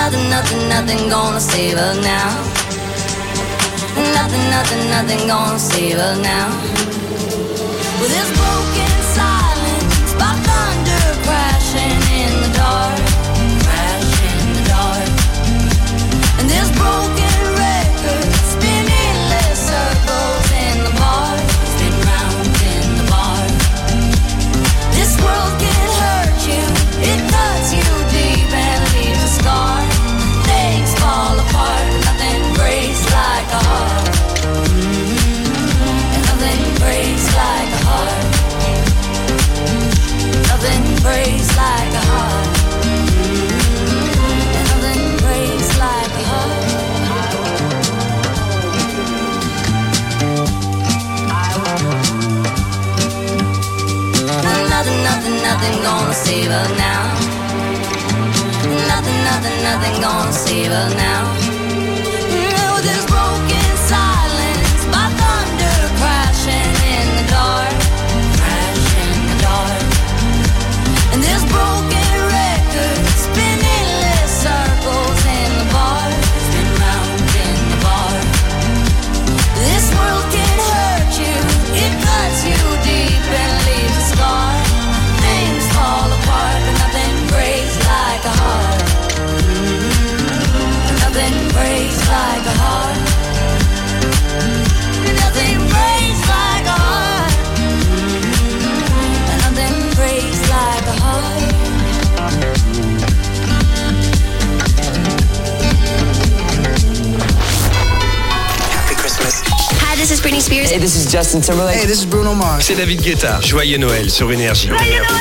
Nothing gonna save us now. Nothing gonna save us now. With this broken silence, by thunder crashing in the dark, crash in the dark. And this broken record spinning less circles in the bar, spin round in the bar. This world can hurt you, it cuts you deep and leaves a scar. Things fall apart, nothing breaks like a heart. And nothing breaks like a heart. Nothing breaks like a heart. And nothing breaks like a heart. Nothing gonna save us now. Nothing gonna save us now. With this broken silence, by thunder crashing in the dark, crash in the dark. And this broken record spinning less circles in the bar, spin round in the bar. This world can hurt you, it cuts you deep and leaves a scar. Things fall apart, but nothing breaks like a heart. Nothing breaks like a heart. Nothing breaks like a heart. Nothing breaks like a heart. Happy Christmas. Hi, this is Britney Spears. Hey, this is Justin Timberlake. Hey, this is Bruno Mars. C'est David Guetta. Joyeux Noël sur Énergie. Joyeux Noël!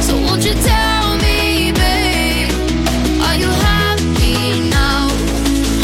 Tell me, babe, are you happy now?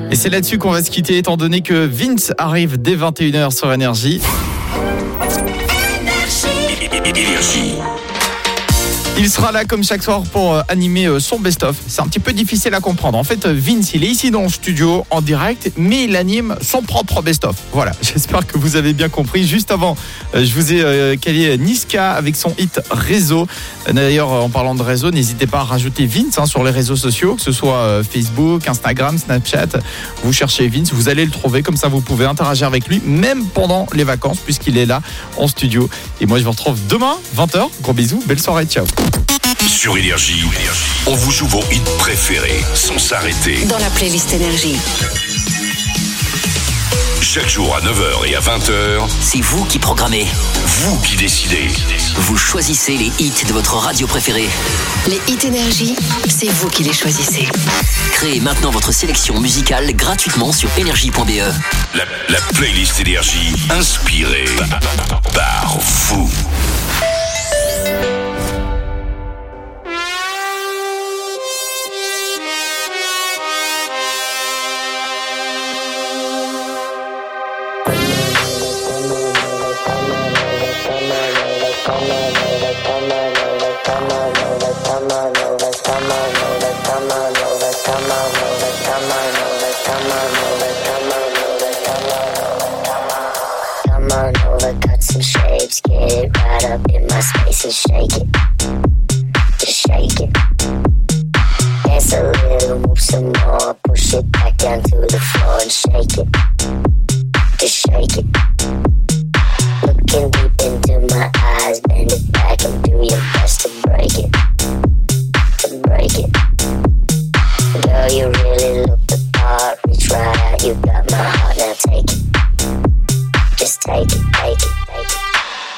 Et c'est là-dessus qu'on va se quitter, étant donné que Vince arrive dès 21h sur Énergie. Il sera là comme chaque soir pour animer son best-of. C'est un petit peu difficile à comprendre. En fait, Vince, il est ici dans le studio en direct, mais il anime son propre best-of. Voilà, j'espère que vous avez bien compris. Juste avant, je vous ai calé Niska avec son hit Réseau. D'ailleurs, en parlant de réseau, n'hésitez pas à rajouter Vince sur les réseaux sociaux, que ce soit Facebook, Instagram, Snapchat. Vous cherchez Vince, vous allez le trouver. Comme ça, vous pouvez interagir avec lui, même pendant les vacances, puisqu'il est là en studio. Et moi, je vous retrouve demain, 20h. Gros bisous, belle soirée, ciao. Sur Énergie, on vous joue vos hits préférés sans s'arrêter. Dans la playlist Énergie. Chaque jour à 9h et à 20h, c'est vous qui programmez. Vous qui décidez. Vous choisissez les hits de votre radio préférée. Les hits Énergie, c'est vous qui les choisissez. Créez maintenant votre sélection musicale gratuitement sur énergie.be. La playlist Énergie, inspirée par vous. Get it right up in my space and shake it. Just shake it. Dance a little, move some more. Push it back down to the floor and shake it. Just shake it. Looking deep into my eyes, bend it back and do your best to break it. To break it. Girl, you really look the part. Reach right out, you got my heart, now take it. Just take it, take it, take it.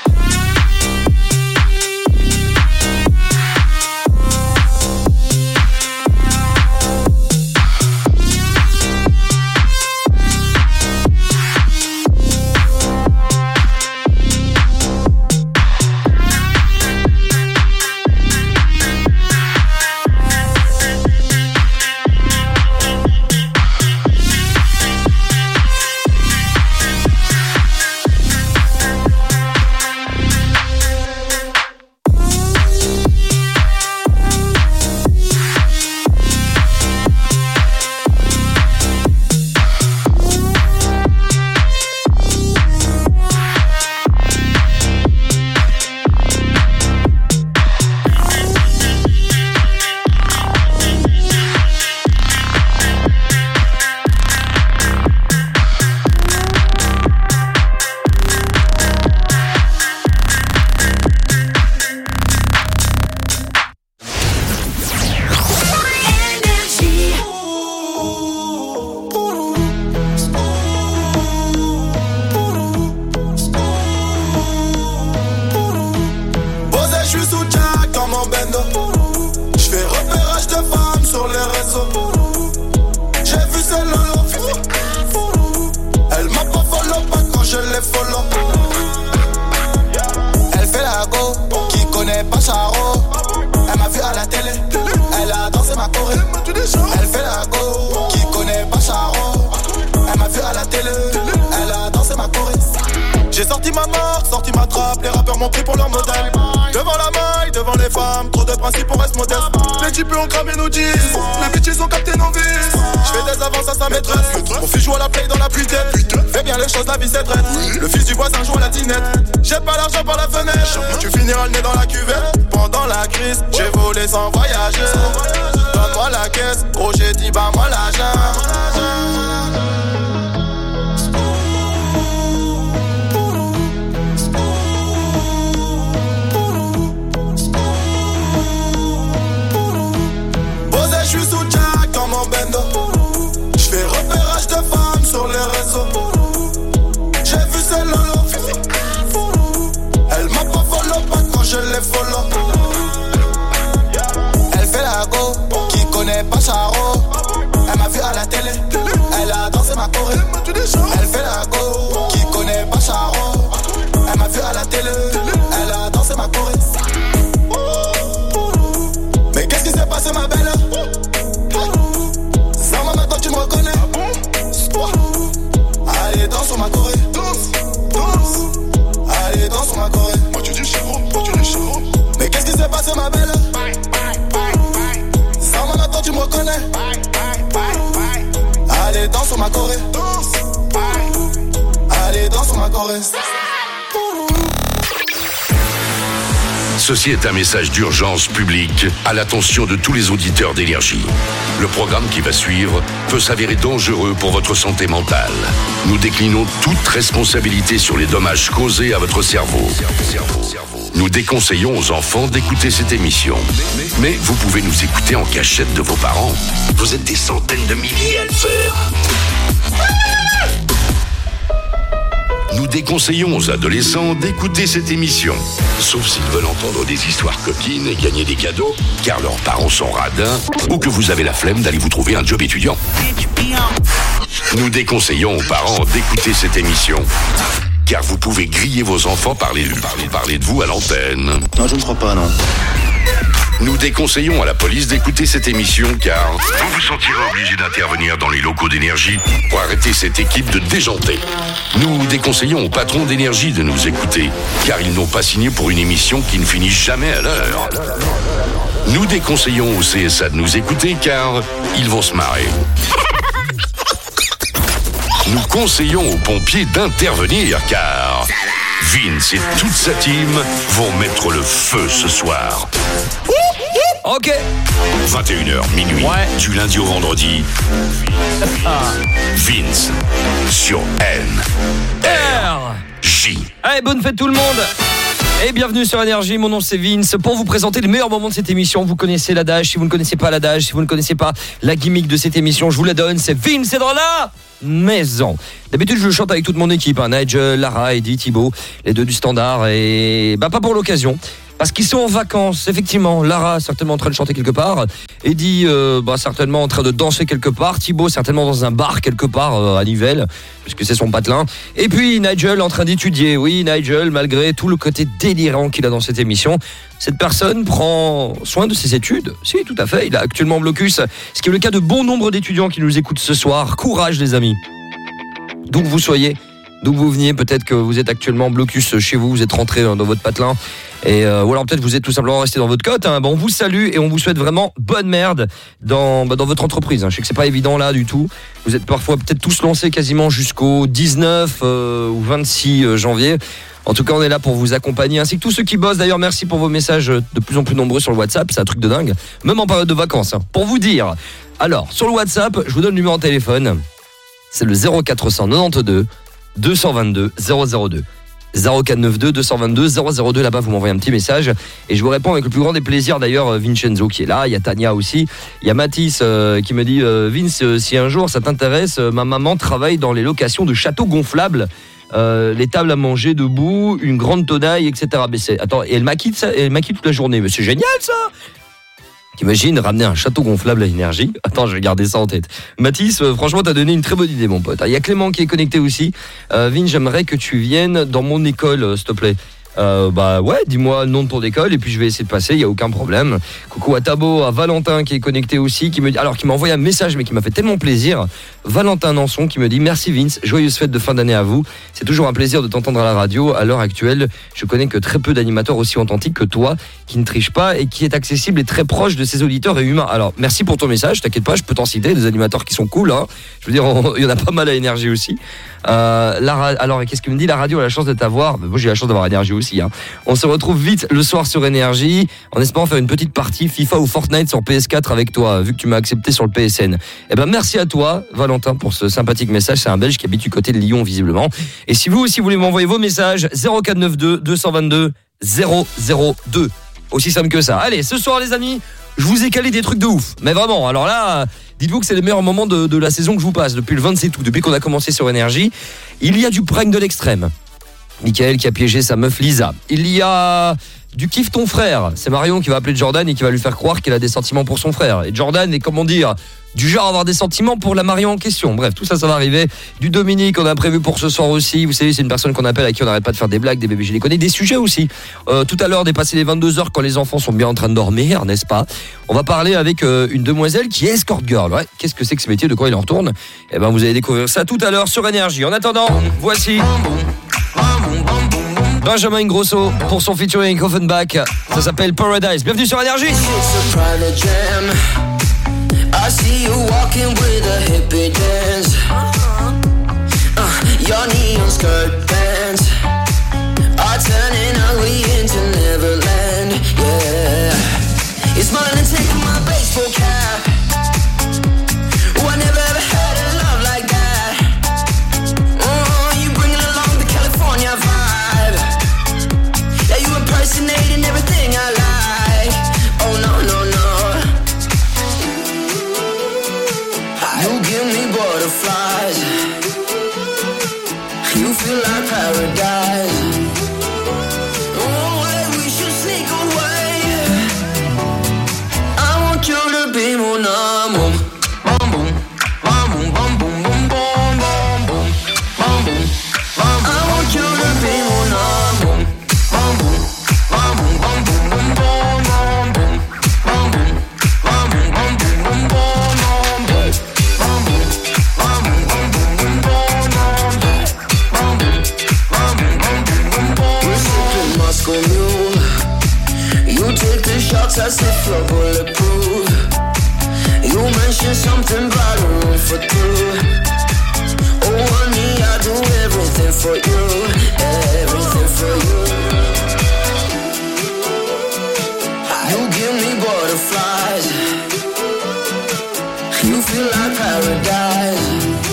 Jette pas l'argent par la fenêtre, tu finiras le nez dans la cuvette. Pendant la crise, j'ai volé sans voyager. Donne-moi la caisse, oh j'ai dit bah moi l'argent. Posé, je suis sous Jack dans mon bendo. J'fais repérage de femmes sur les réseaux. J'ai vu ces lolos. Elle m'a pas follow pas quand je l'ai follow. Elle fait la go, qui connaît pas Charo. Elle m'a vu à la télé, elle a dansé ma choré. Elle fait la go, qui connaît pas Charo. Elle m'a vu à la télé, elle a dansé ma choré. Mais qu'est-ce qui s'est passé ma belle? Ça va maintenant tu me reconnais. Allez, danse sur ma Corée. Allez, danse sur ma Corée. Ceci est un message d'urgence publique à l'attention de tous les auditeurs d'Énergie. Le programme qui va suivre peut s'avérer dangereux pour votre santé mentale. Nous déclinons toute responsabilité sur les dommages causés à votre cerveau. Nous déconseillons aux enfants d'écouter cette émission. Mais vous pouvez nous écouter en cachette de vos parents. Vous êtes des centaines de milliers à le faire. Nous déconseillons aux adolescents d'écouter cette émission, sauf s'ils veulent entendre des histoires coquines et gagner des cadeaux, car leurs parents sont radins, ou que vous avez la flemme d'aller vous trouver un job étudiant. Nous déconseillons aux parents d'écouter cette émission, car vous pouvez griller vos enfants parler de vous à l'antenne. Non, je ne crois pas, non. Nous déconseillons à la police d'écouter cette émission car vous vous sentirez obligé d'intervenir dans les locaux d'Énergie pour arrêter cette équipe de déjantés. Nous déconseillons aux patrons d'Énergie de nous écouter car ils n'ont pas signé pour une émission qui ne finit jamais à l'heure. Nous déconseillons au CSA de nous écouter car ils vont se marrer. Nous conseillons aux pompiers d'intervenir car Vince et toute sa team vont mettre le feu ce soir. Ok. 21h, minuit, du lundi au vendredi. Vince sur N-R-J. Allez, bonne fête tout le monde. Et bienvenue sur Énergie, mon nom c'est Vince. Pour vous présenter les meilleurs moments de cette émission, vous connaissez l'adage. Si vous ne connaissez pas l'adage, si vous ne connaissez pas la gimmick de cette émission, je vous la donne, c'est Vince est dans la maison. D'habitude je le chante avec toute mon équipe, Nigel, Lara, Eddie, Thibaut, les deux du standard. Et pas pour l'occasion, parce qu'ils sont en vacances, effectivement. Lara certainement en train de chanter quelque part, Eddie certainement en train de danser quelque part, Thibaut certainement dans un bar quelque part à Nivelles, puisque c'est son patelin. Et puis Nigel en train d'étudier. Oui, Nigel, malgré tout le côté délirant qu'il a dans cette émission, cette personne prend soin de ses études. Si, tout à fait, il a actuellement blocus, ce qui est le cas de bon nombre d'étudiants qui nous écoutent ce soir. Courage les amis. D'où que vous soyez, d'où que vous veniez, peut-être que vous êtes actuellement blocus chez vous, vous êtes rentré dans votre patelin, ou alors peut-être vous êtes tout simplement resté dans votre cote. On vous salue et on vous souhaite vraiment bonne merde dans votre entreprise. Je sais que c'est pas évident là du tout. Vous êtes parfois peut-être tous lancés quasiment jusqu'au 19 ou 26 janvier. En tout cas, on est là pour vous accompagner, ainsi que tous ceux qui bossent. D'ailleurs, merci pour vos messages de plus en plus nombreux sur le WhatsApp. C'est un truc de dingue, même en période de vacances. Pour vous dire, alors, sur le WhatsApp, je vous donne le numéro de téléphone. C'est le 0492 222 002. 0492 222 002. Là-bas, vous m'envoyez un petit message et je vous réponds avec le plus grand des plaisirs. D'ailleurs, Vincenzo qui est là, il y a Tania aussi, il y a Mathis qui me dit Vince, si un jour ça t'intéresse, ma maman travaille dans les locations de châteaux gonflables. Les tables à manger debout, une grande tonnaille, etc. Mais attends, et elle maquille ça, elle maquille toute la journée. Mais c'est génial ça. T'imagines ramener un château gonflable à Énergie? Attends, je vais garder ça en tête. Mathis, franchement, t'as donné une très bonne idée, mon pote. Il y a Clément qui est connecté aussi. Vin, j'aimerais que tu viennes dans mon école, s'il te plaît. Dis-moi le nom de ton école et puis je vais essayer de passer, il y a aucun problème. Coucou à Thabo, à Valentin qui est connecté aussi, qui m'a envoyé un message mais qui m'a fait tellement plaisir. Valentin Nanson qui me dit merci Vince, joyeuse fête de fin d'année à vous. C'est toujours un plaisir de t'entendre à la radio. À l'heure actuelle, je connais que très peu d'animateurs aussi authentiques que toi, qui ne trichent pas et qui est accessible et très proche de ses auditeurs et humains. Alors merci pour ton message, t'inquiète pas, je peux t'en citer des animateurs qui sont cool. Je veux dire, il y en a pas mal à Énergie aussi. Alors qu'est-ce qu'il me dit? La radio a la chance de t'avoir. Moi j'ai la chance d'avoir Énergie aussi. On se retrouve vite le soir sur Énergie en espérant faire une petite partie FIFA ou Fortnite sur PS4 avec toi, vu que tu m'as accepté sur le PSN. Merci à toi Valentin pour ce sympathique message. C'est un Belge qui habite du côté de Lyon visiblement. Et si vous aussi voulez m'envoyer vos messages, 0492 222 002. Aussi simple que ça. Allez, ce soir les amis, je vous ai calé des trucs de ouf. Mais vraiment, alors là, dites-vous que c'est les meilleurs moments de la saison que je vous passe depuis le 27 août, depuis qu'on a commencé sur Énergie. Il y a du prank de l'extrême. Michael qui a piégé sa meuf Lisa. Il y a du kiff ton frère. C'est Marion qui va appeler Jordan et qui va lui faire croire qu'il a des sentiments pour son frère. Et Jordan est, comment dire, du genre à avoir des sentiments pour la Marion en question. Bref, tout ça va arriver. Du Dominique, on a prévu pour ce soir aussi. Vous savez, c'est une personne qu'on appelle, à qui on n'arrête pas de faire des blagues, des bébés, je les connais. Des sujets aussi. Tout à l'heure, dépasser les 22h quand les enfants sont bien en train de dormir, n'est-ce pas? On va parler avec une demoiselle qui est escort girl. Ouais, qu'est-ce que c'est que ce métier? De quoi il en retourne? Vous allez découvrir ça tout à l'heure sur Énergie. En attendant, voici Benjamin Ingrosso pour son featuring Offenbach. Ça s'appelle Paradise. Bienvenue sur Énergie. I see you walking with a hippie dance. butterflies. You feel like paradise. Oh, we should sneak away. I want you to be mon amour. Bum boom, bum boom, bum boom, boom, boom, bum boom, bum boom, bum boom. I want you to be mon amour. Bum boom, bum boom, bum boom, boom, boom, bum boom, bum boom, bum boom, bum boom, boom, boom, bum boom, bum boom, bum boom, bum boom, boom, boom. We're sipping Moscow Mule. You take the shots as if you're bulletproof. You mentioned something about a room for two. Oh honey, I do everything for you. Everything for you. You give me butterflies. You feel like paradise.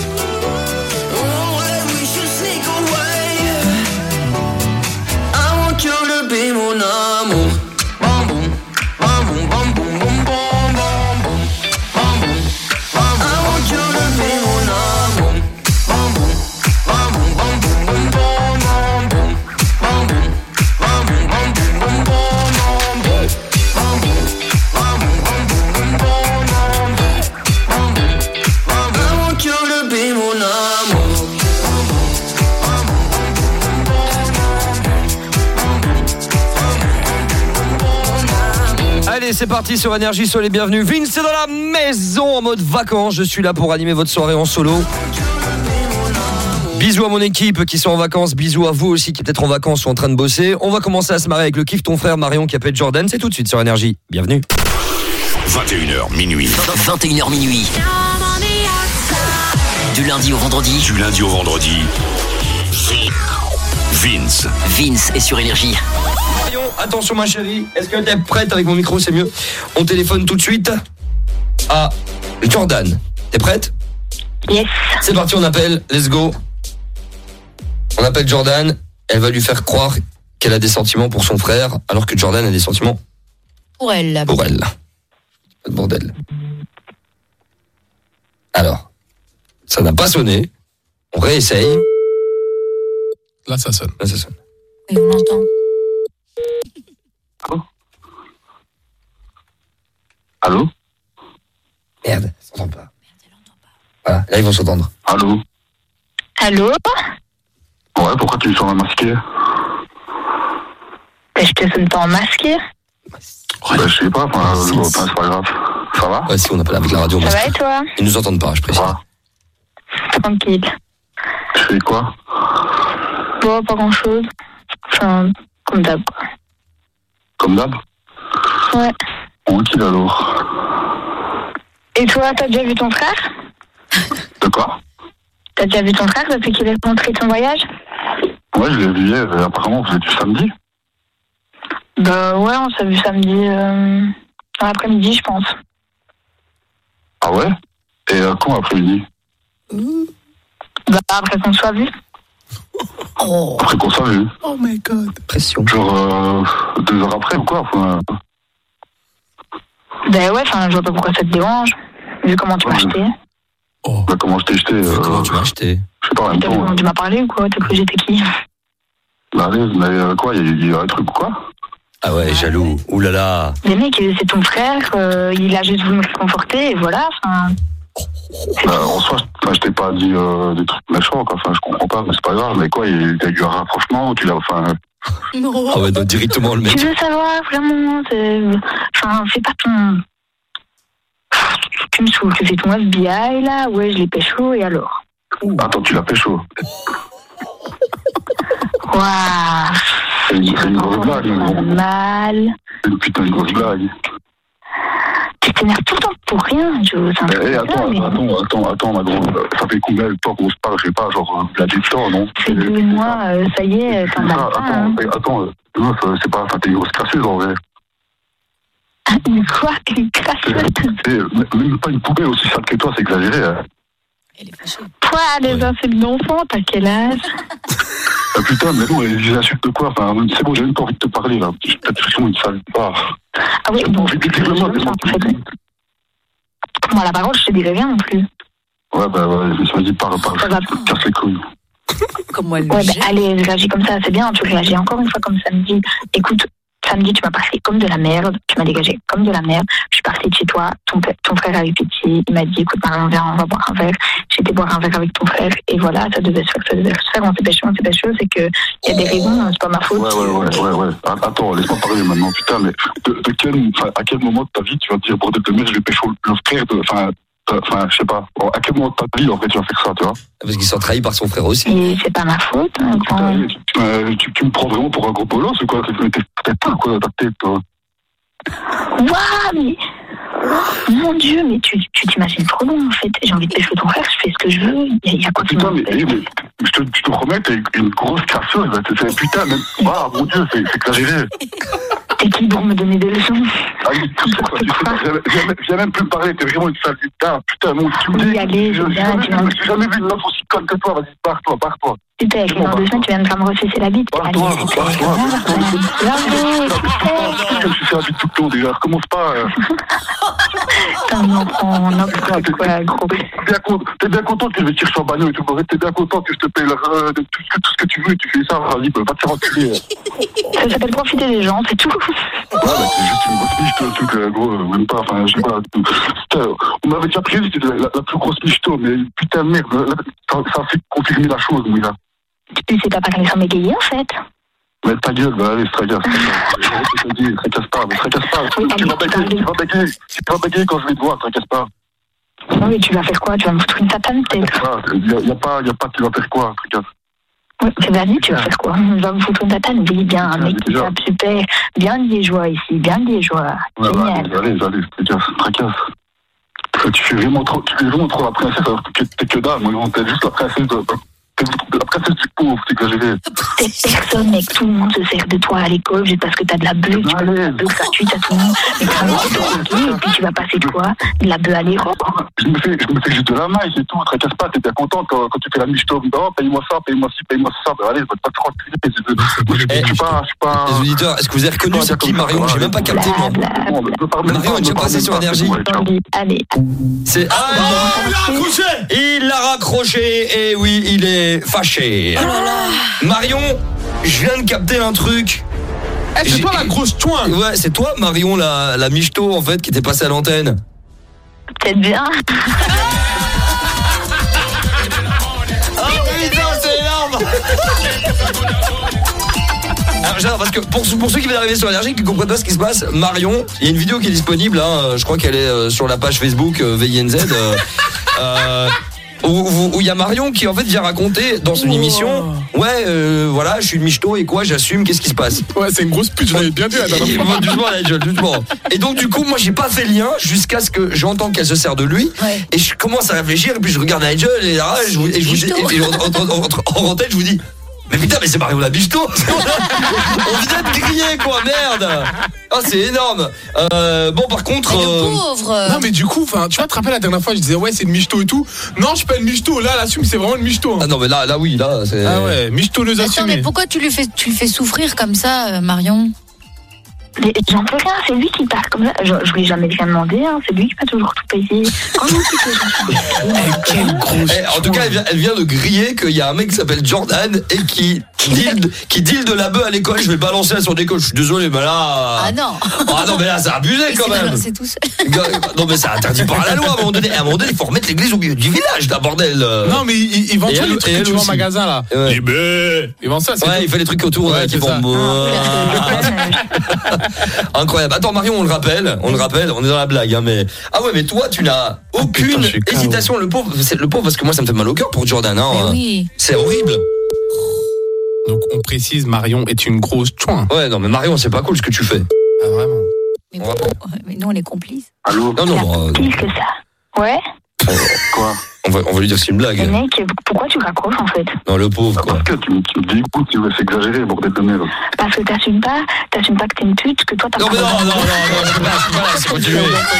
Be mon amour. Bum boom, bum boom, bum boom, boom, boom, bum boom, bum boom, bum boom. I want you to be mon amour. Bum boom, bum boom, bum boom, boom, boom, bum boom, bum boom, bum boom, bum boom, boom, boom, bum boom, bum boom, bum boom, bum boom, boom, boom, bum boom, bum boom. I want you to be mon amour. Allez, c'est parti sur Énergie, soyez les bienvenus. Vince est dans la maison en mode vacances. Je suis là pour animer votre soirée en solo. Bisous à mon équipe qui sont en vacances. Bisous à vous aussi qui peut-être en vacances ou en train de bosser. On va commencer à se marrer avec le kiff ton frère Marion qui appelle Jordan. C'est tout de suite sur Énergie. Bienvenue. 21h minuit. 21h minuit. Du lundi au vendredi. Du lundi au vendredi. Vince. Vince est sur Énergie. Marion, attention ma chérie. Est-ce que t'es prête avec mon micro, c'est mieux. On téléphone tout de suite à Jordan. T'es prête? Yes. C'est parti, on appelle. Let's go. On appelle Jordan. Elle va lui faire croire qu'elle a des sentiments pour son frère, alors que Jordan a des sentiments pour elle. Pour elle. Pas de bordel. Alors, ça n'a pas sonné. On réessaye. Là, ça sonne. Là, ça sonne. Et on l'entend. Allô? Merde, ça s'entend pas. Voilà, là, ils vont s'entendre. Allô? Allô? Ouais, pourquoi tu me sens masqué? Je te sonne pas en masqué. Je sais pas, c'est pas grave. Ça va? Ouais, si on appelle avec la radio. Ça va et toi? Ils nous entendent pas, je précise. Tranquille. Tu fais quoi? Bon, pas grand chose. Enfin, comme d'hab, quoi. Comme d'hab? Ouais. Tranquille alors. Et toi, t'as déjà vu ton frère? De quoi? T'as déjà vu ton frère depuis qu'il est rentré de son voyage? Ouais, je l'ai vu hier, apparemment vous êtes du samedi. Bah ouais, on s'est vu samedi dans l'après-midi, je pense. Ah ouais? Et quand après-midi? Bah après qu'on soit vu. Oh. Après qu'on soit vu? Oh my god. Pression. Genre 2 heures après ou quoi? Enfin... Bah ouais, enfin je vois pas pourquoi ça te dérange. Vu comment tu m'as acheté. Oh. Bah comment je t'ai acheté? Comment tu m'as acheté? Je sais pas en même temps. Tu m'as parlé ou quoi? T'as cru que j'étais qui? Bah mais quoi? Il y a un truc ou quoi? Ah ouais, jaloux. Ouh là là. Les mecs, c'est ton frère, il a juste voulu me réconforter et voilà, enfin... En soi, je t'ai pas dit des trucs méchants, quoi. Enfin, je comprends pas, mais c'est pas grave. Mais quoi, il y a eu un rapprochement ou tu l'as, enfin... Non. Ah ouais, donc directement le mec. Tu veux savoir, vraiment, enfin, fais pas ton... Tu me saoules, tu fais ton FBI, là, ouais, je l'ai pécho, et alors? Attends, tu l'as pécho? Waouh. C'est une grosse blague, mal. C'est une putain de grosse blague. Tu t'énerves tout le temps pour rien, Joe. Attends, ma grosse. Ça fait combien de temps qu'on se parle? Je sais pas, genre, il y a du temps, non? C'est 2 mois, ça y est, t'en as pas. Attends, c'est pas. Enfin, t'es une grosse crasseuse en vrai. Quoi? Une crasseuse? Même pas une poupée aussi sale que toi, c'est exagéré. Hein. Elle est fâchée. Toi, des insultes d'enfant, t'as quel âge? Ah putain, mais non, les insultes de quoi? Enfin, c'est bon, j'ai même pas envie de te parler là. J'ai peut-être vraiment une sale. Ah oui, donc. Moi, la parole, je te dirai rien non plus. Ouais, je me suis dit, casse les couilles. Comment elle allez, réagis comme ça, c'est bien, tu réagis encore une fois comme samedi. Écoute, samedi, tu m'as parlé comme de la merde, tu m'as dégagé comme de la merde. Je suis partie de chez toi, ton frère a eu pitié, il m'a dit, écoute, Marion, viens, on va boire un verre. J'ai été boire un verre avec ton frère, et voilà, ça devait se faire, on s'est péché, c'est que il y a des raisons, c'est pas ma faute. Ouais. Attends, laisse-moi parler maintenant, putain, mais à quel moment de ta vie tu vas te dire, bordel de merde, je vais pécho le frère de, je sais pas, à quel moment de ta vie, en fait, tu vas faire ça, tu vois? Parce qu'il s'est trahi par son frère aussi. Et c'est pas ma faute. Tu me prends vraiment pour un gros bolos, ou quoi? T'es pas, quoi, dans ta tête, toi? Waouh, mais... Mon Dieu, mais tu t'imagines trop long, en fait. J'ai envie de pécho ton frère, je fais ce que je veux. Il y a quoi qui putain, mais je te promets, t'es une grosse casseuse. Putain, même... Ah, mon Dieu, c'est exagéré. T'es qui pour me donner des leçons? Viens même plus me parler, t'es vraiment une sale putain. Putain, mon Dieu, tu me dis... Oui, allez, j'ai jamais vu une meuf aussi conne que toi. Vas-y, barre-toi. Super, dans 2 semaines, tu viens de me recesser la bite. Barre-toi. Je me suis fait la bite tout le temps, déjà. Recommence pas. Putain, n'importe quoi, gros. T'es bien content que je vais tirer sur un bagnole et tout. T'es bien content que je te paye tout ce que tu veux. Tu fais ça, vas-y, va te faire enculer. Ça s'appelle profiter des gens, c'est tout. Ouais, c'est juste une grosse michto, un truc, gros, même pas, je sais pas. Putain, on m'avait déjà prévu, c'était la plus grosse michto, mais putain, merde, ça a fait confirmer la chose, mon gars. Tu sais pas parler sans bégayer, en fait. Mais ta gueule, allez, tracasse pas. Tu vas bégayer quand je vais te voir, tracasse pas. Non, mais tu vas faire quoi? Tu vas me foutre une tatane, peut-être? Y a pas, tu vas faire quoi, tracasse? Oui, c'est vas-y, tu vas faire quoi? Tu vas me foutre une tatane? Oui, bien, un mec qui tape super. Bien liégeois ici, bien liégeois. Génial. Allez, tracasse. Tu fais vraiment trop la princesse alors que t'es que dalle, moi, t'es juste la princesse du pauvre, c'est exagéré. T'es personne, mec, tout le monde se sert de toi à l'école, juste parce que t'as de la bœuf, tu peux de la bœuf gratuite à tout le monde. Mais tu vas te et puis tu vas passer de quoi? De la bœuf à l'héros. Je me fais juste de la maille, c'est tout, tracasse pas, t'es bien content quand tu fais la michto, oh, paye-moi ça, paye-moi ça, allez, va pas te reculer. Je suis pas... Les auditeurs, est-ce que vous avez reconnu c'est qui Marion? J'ai même pas capté, moi. Marion est déjà passé sur Énergie. Allez. C'est... Il l'a raccroché, et oui, il est fâché. Marion, je viens de capter un truc. C'est toi la grosse chouin. Ouais, c'est toi Marion la michto en fait qui était passée à l'antenne. Peut-être bien. Oh putain, c'est énorme. Alors j'adore parce que pour ceux qui viennent d'arriver sur Énergie qui ne comprennent pas ce qui se passe, Marion, il y a une vidéo qui est disponible, je crois qu'elle est sur la page Facebook VINZ où il y a Marion qui en fait vient raconter dans son émission voilà, je suis une michto et quoi, j'assume, qu'est-ce qui se passe? Ouais, c'est une grosse pute, j'en avais bien dit la dernière fois. Doucement. Et donc du coup, moi j'ai pas fait le lien jusqu'à ce que j'entends qu'elle se sert de lui et je commence à réfléchir et puis je regarde Nigel et là je vous dis en tête je vous dis mais putain, mais c'est Marion la michto. On vient de griller quoi, merde. Ah, c'est énorme. Bon, par contre pauvre. Non mais du coup, tu vois, te rappelles la dernière fois je disais ouais c'est une michto et tout. Non, je suis pas une michto, là l'assume, c'est vraiment une michto. Ah non mais là oui, là c'est... Ah ouais, michtoneuse assumée. Attends, mais pourquoi tu le fais souffrir comme ça, Marion? Mais j'en peux rien, c'est lui qui part comme ça. Je lui ai jamais rien demandé, c'est lui qui m'a toujours tout payé. En tout cas, elle vient de griller qu'il y a un mec qui s'appelle Jordan et qui deal de la bœuf à l'école. Je vais balancer à son école, je suis désolé, mais là... Ah non, mais là, c'est abusé quand même. C'est tout seul. Non, mais c'est interdit par la loi à un moment donné. Il faut remettre l'église au milieu du village, là, bordel. Non, mais il vend ça, les trucs que tu vois en magasin, là. Il vend ça, c'est il fait les trucs autour qui font... Incroyable. Attends Marion, on le rappelle, on est dans la blague mais mais toi tu n'as aucune hésitation, le pauvre parce que moi ça me fait mal au cœur pour Jordan oui. C'est horrible. Donc on précise, Marion est une grosse chouin. Ouais, non mais Marion, c'est pas cool ce que tu fais. Ah vraiment. Mais nous on est complices. Allô? Non. Qu'est-ce que ça? Ouais. Quoi? On va lui dire que c'est une blague. Mais mec, pourquoi tu raccroches en fait? Non, le pauvre quoi. Parce que tu me dis écoute, c'est exagéré, bordel de merde. Parce que t'assumes pas que t'es une pute, que toi t'as pas... Non, c'est continué.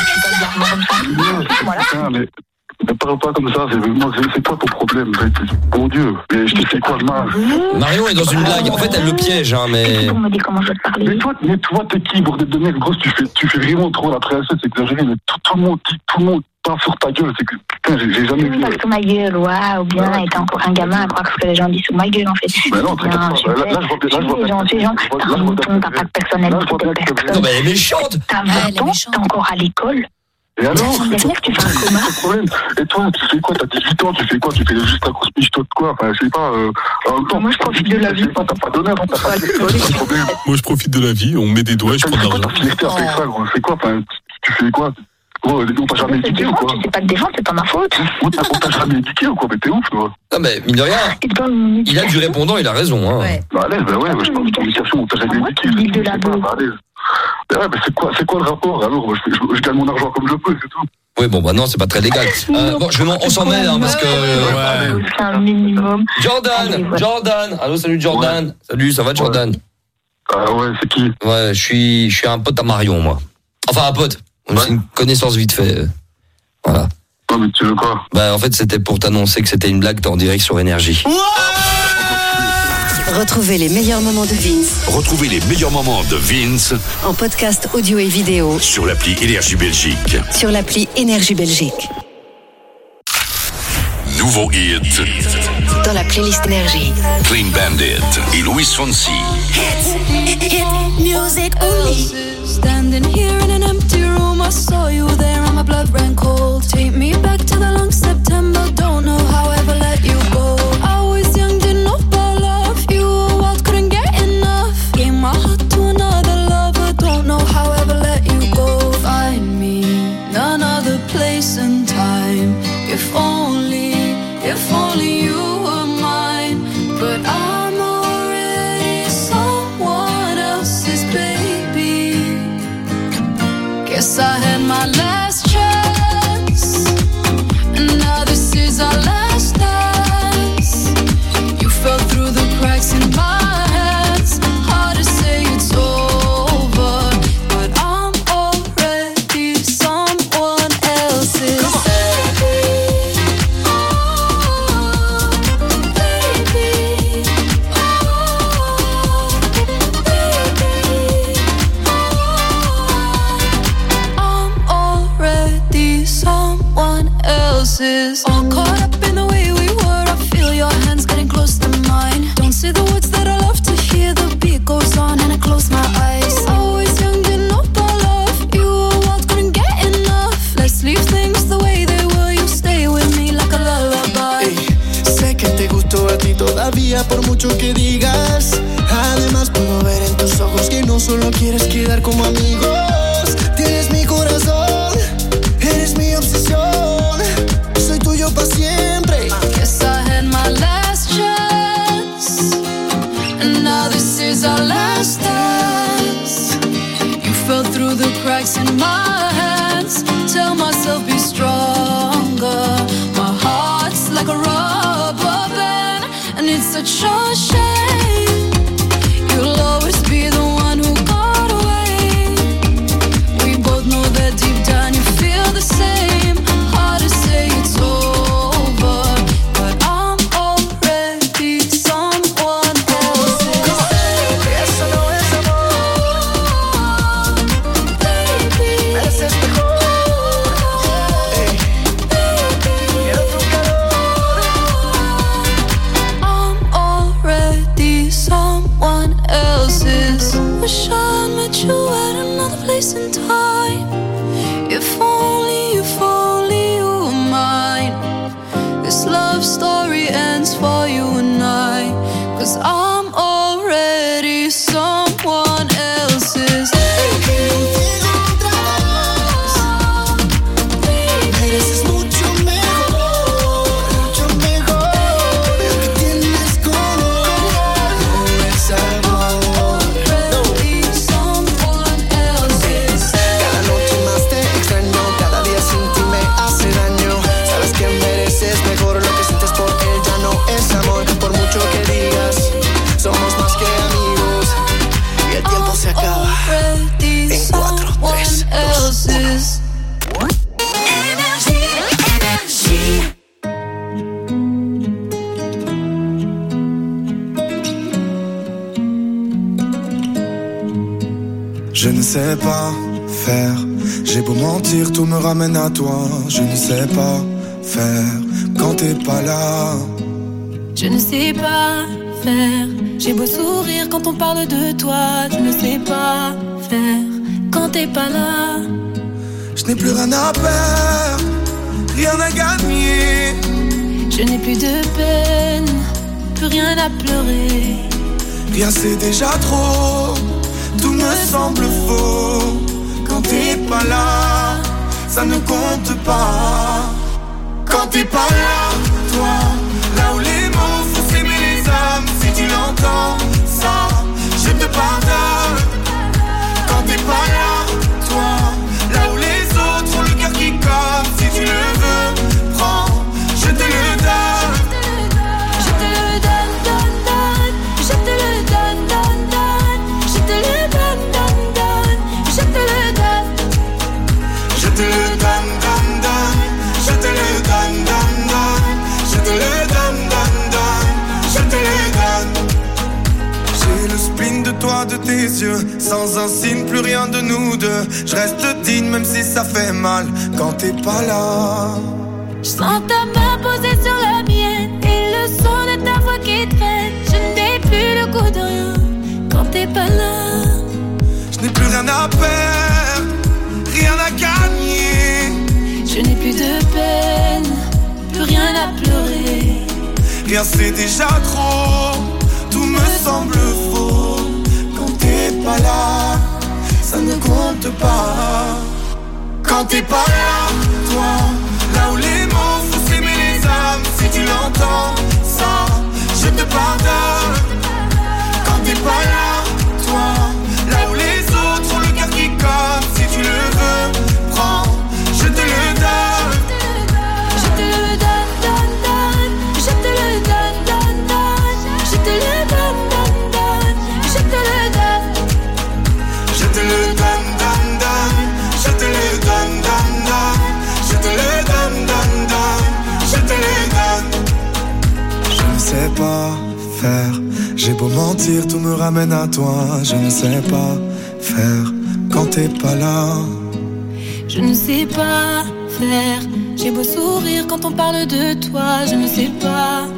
Putain, mais ne parle pas comme ça, c'est quoi ton problème? Mon Dieu, mais je te fais quoi de mal? Marion est dans une blague, en fait elle le piège mais... On me dit comment je dois te parler. Mais toi t'es qui, bordel de merde? Grosse, tu fais vraiment trop la princesse, c'est exagéré, mais tout le monde pas sur ta gueule, c'est que putain, j'ai jamais vu. Pas sous ma gueule, waouh, bien, et t'es encore un gamin à croire ce que les gens disent sous ma gueule, en fait. Mais non, t'inquiète pas, là, je vois bien. Ces gens, t'as un mouton, t'as pas de personnalité, t'es personne. Non, mais elle est méchante. T'as 20 ans, t'es encore à l'école. Et alors, tu fais un coma. problème. Et toi, tu fais quoi? T'as 18 ans, tu fais quoi? Tu fais juste un grosse michto de quoi? Enfin, je sais pas, en même temps. Moi, je profite de la vie. T'as pas d'honneur, t'as pas de problème. Moi, je profite de la vie, on met des doigts et je prends de l'argent. C'est quoi? Enfin, tu fais quoi? Oh, on t'a jamais éduqué ou quoi? Tu sais pas te défendre, c'est pas ma faute. On t'a jamais éduqué ou quoi? Mais t'es ouf, toi. Non, mais mine de rien, il a du répondant, il a raison. Hein. Ouais. Bah, allez, bah ouais, je parle de communication, on t'a jamais éduqué. De la boue. Mais ouais, mais c'est quoi le rapport? Alors, je gagne mon argent comme je peux, c'est tout. Oui, bon, bah non, c'est pas très légal. Bon, on s'en mêle, hein, parce que. C'est un minimum. Jordan. Allô, salut Jordan. Ouais. Salut, ça va, Jordan? Ah ouais, c'est qui? Ouais, je suis un pote à Marion, moi. Enfin, un pote. C'est une connaissance vite fait. Voilà. Non, mais tu veux quoi? Bah, en fait, c'était pour t'annoncer que c'était une blague, t'es en direct sur Énergie. Retrouvez les meilleurs moments de Vince. Retrouvez les meilleurs moments de Vince en podcast audio et vidéo sur l'appli Énergie Belgique. Sur l'appli Énergie Belgique. Nouveau hit dans la playlist Énergie. Clean Bandit et Luis Fonsi. Hit music only. Standing here in an empty room, I saw you there and my blood ran cold. Take me back to the long September, don't know how I ever let you go. I was young, didn't know about love. You were wild, couldn't get enough. Gave my heart to another lover, don't know how I ever let you go. Find me none other place and time. If only you were mine. But I'm already someone else's baby. Guess I had my last chance, and now this is our last dance. You fell through the cracks in my hands. Hard to say it's over, but I'm already someone else's baby. All caught up in the way we were. I feel your hands getting close to mine. Don't say the words that I love to hear. The beat goes on and I close my eyes. Always young, didn't know about love. You were wild, couldn't get enough. Let's leave things the way they were. You stay with me like a lullaby. Sé que te gustó a ti todavía por mucho que digas. Además puedo ver en tus ojos que no solo quieres quedar como amigos. Tienes mi corazón, eres mi obsesión. Pa' siempre. Guess I had my last chance, and now this is our last dance. You fell through the cracks in my hands. Tell myself be stronger. My heart's like a rubber band, and it's such a shame. You'll always be the one who got away. We both know that deep down you feel the same. Hard to say it's over. Wish I met you at another place and time. If only you were mine. This love story ends for you and I. 'Cause I'm already someone else's. Mereces mucho mejor, mucho mejor. Lo que tienes con ese amor. Cada noche más te extraño, cada día sin ti me hace daño. Sabes que mereces mejor, lo que sientes por él ya no es amor. Por mucho que digas, somos más que amigos. Y el tiempo se acaba en 4, 3, 2, 1. Je ne sais pas faire J'ai beau mentir, tout me ramène à toi. Je ne sais pas faire quand t'es pas là. Je ne sais pas faire. J'ai beau sourire quand on parle de toi. Je ne sais pas faire quand t'es pas là. Je n'ai plus rien à perdre, rien à gagner. Je n'ai plus de peine, plus rien à pleurer. Rien c'est déjà trop, tout me semble faux. Quand t'es pas là, ça ne compte pas. Quand t'es pas là, toi, là où les mots font s'aimer les âmes. Si tu l'entends, ça, je te pardonne. Quand t'es pas là, toi, là où les autres ont le cœur qui colle. Si tu le veux, prends, je te le donne. Je te le donne, donne, donne. Je te le donne, donne, donne. Je te le donne, donne, donne. Je te le donne. Je te le donne, donne, donne. Je te le donne, donne, donne. Je te le donne, donne, donne. Je te le donne. J'ai le spleen de toi, de tes yeux. Sans un signe, plus rien de nous deux. Je reste digne même si ça fait mal quand t'es pas là. Je sens ta main posée sur la mienne et le son de ta voix qui traîne. Je n'ai plus le goût de rien quand t'es pas là. Je n'ai plus rien à perdre, rien à gagner. Je n'ai plus de peine, plus rien à pleurer. Rien c'est déjà trop, tout me semble faux. Quand t'es pas là, ça ne compte pas. Quand t'es pas là, toi, là où les mots font s'aimer les âmes. Si tu l'entends, ça, je te pardonne. Quand t'es pas là, toi, là où les autres ont le cœur qui colle. Si tu le veux, prends, je te le donne. Je te le donne, donne, donne. Je te le donne, donne, donne. Je te le donne, donne, donne. Je te le donne. Je te le donne, donne, donne. Je te le donne, donne, donne. Je te le donne, donne, donne. Je te le donne. Je ne sais pas faire. J'ai beau mentir, tout me ramène à toi. Je ne sais pas faire quand t'es pas là. Je ne sais pas faire. J'ai beau sourire quand on parle de toi. Je ne sais pas.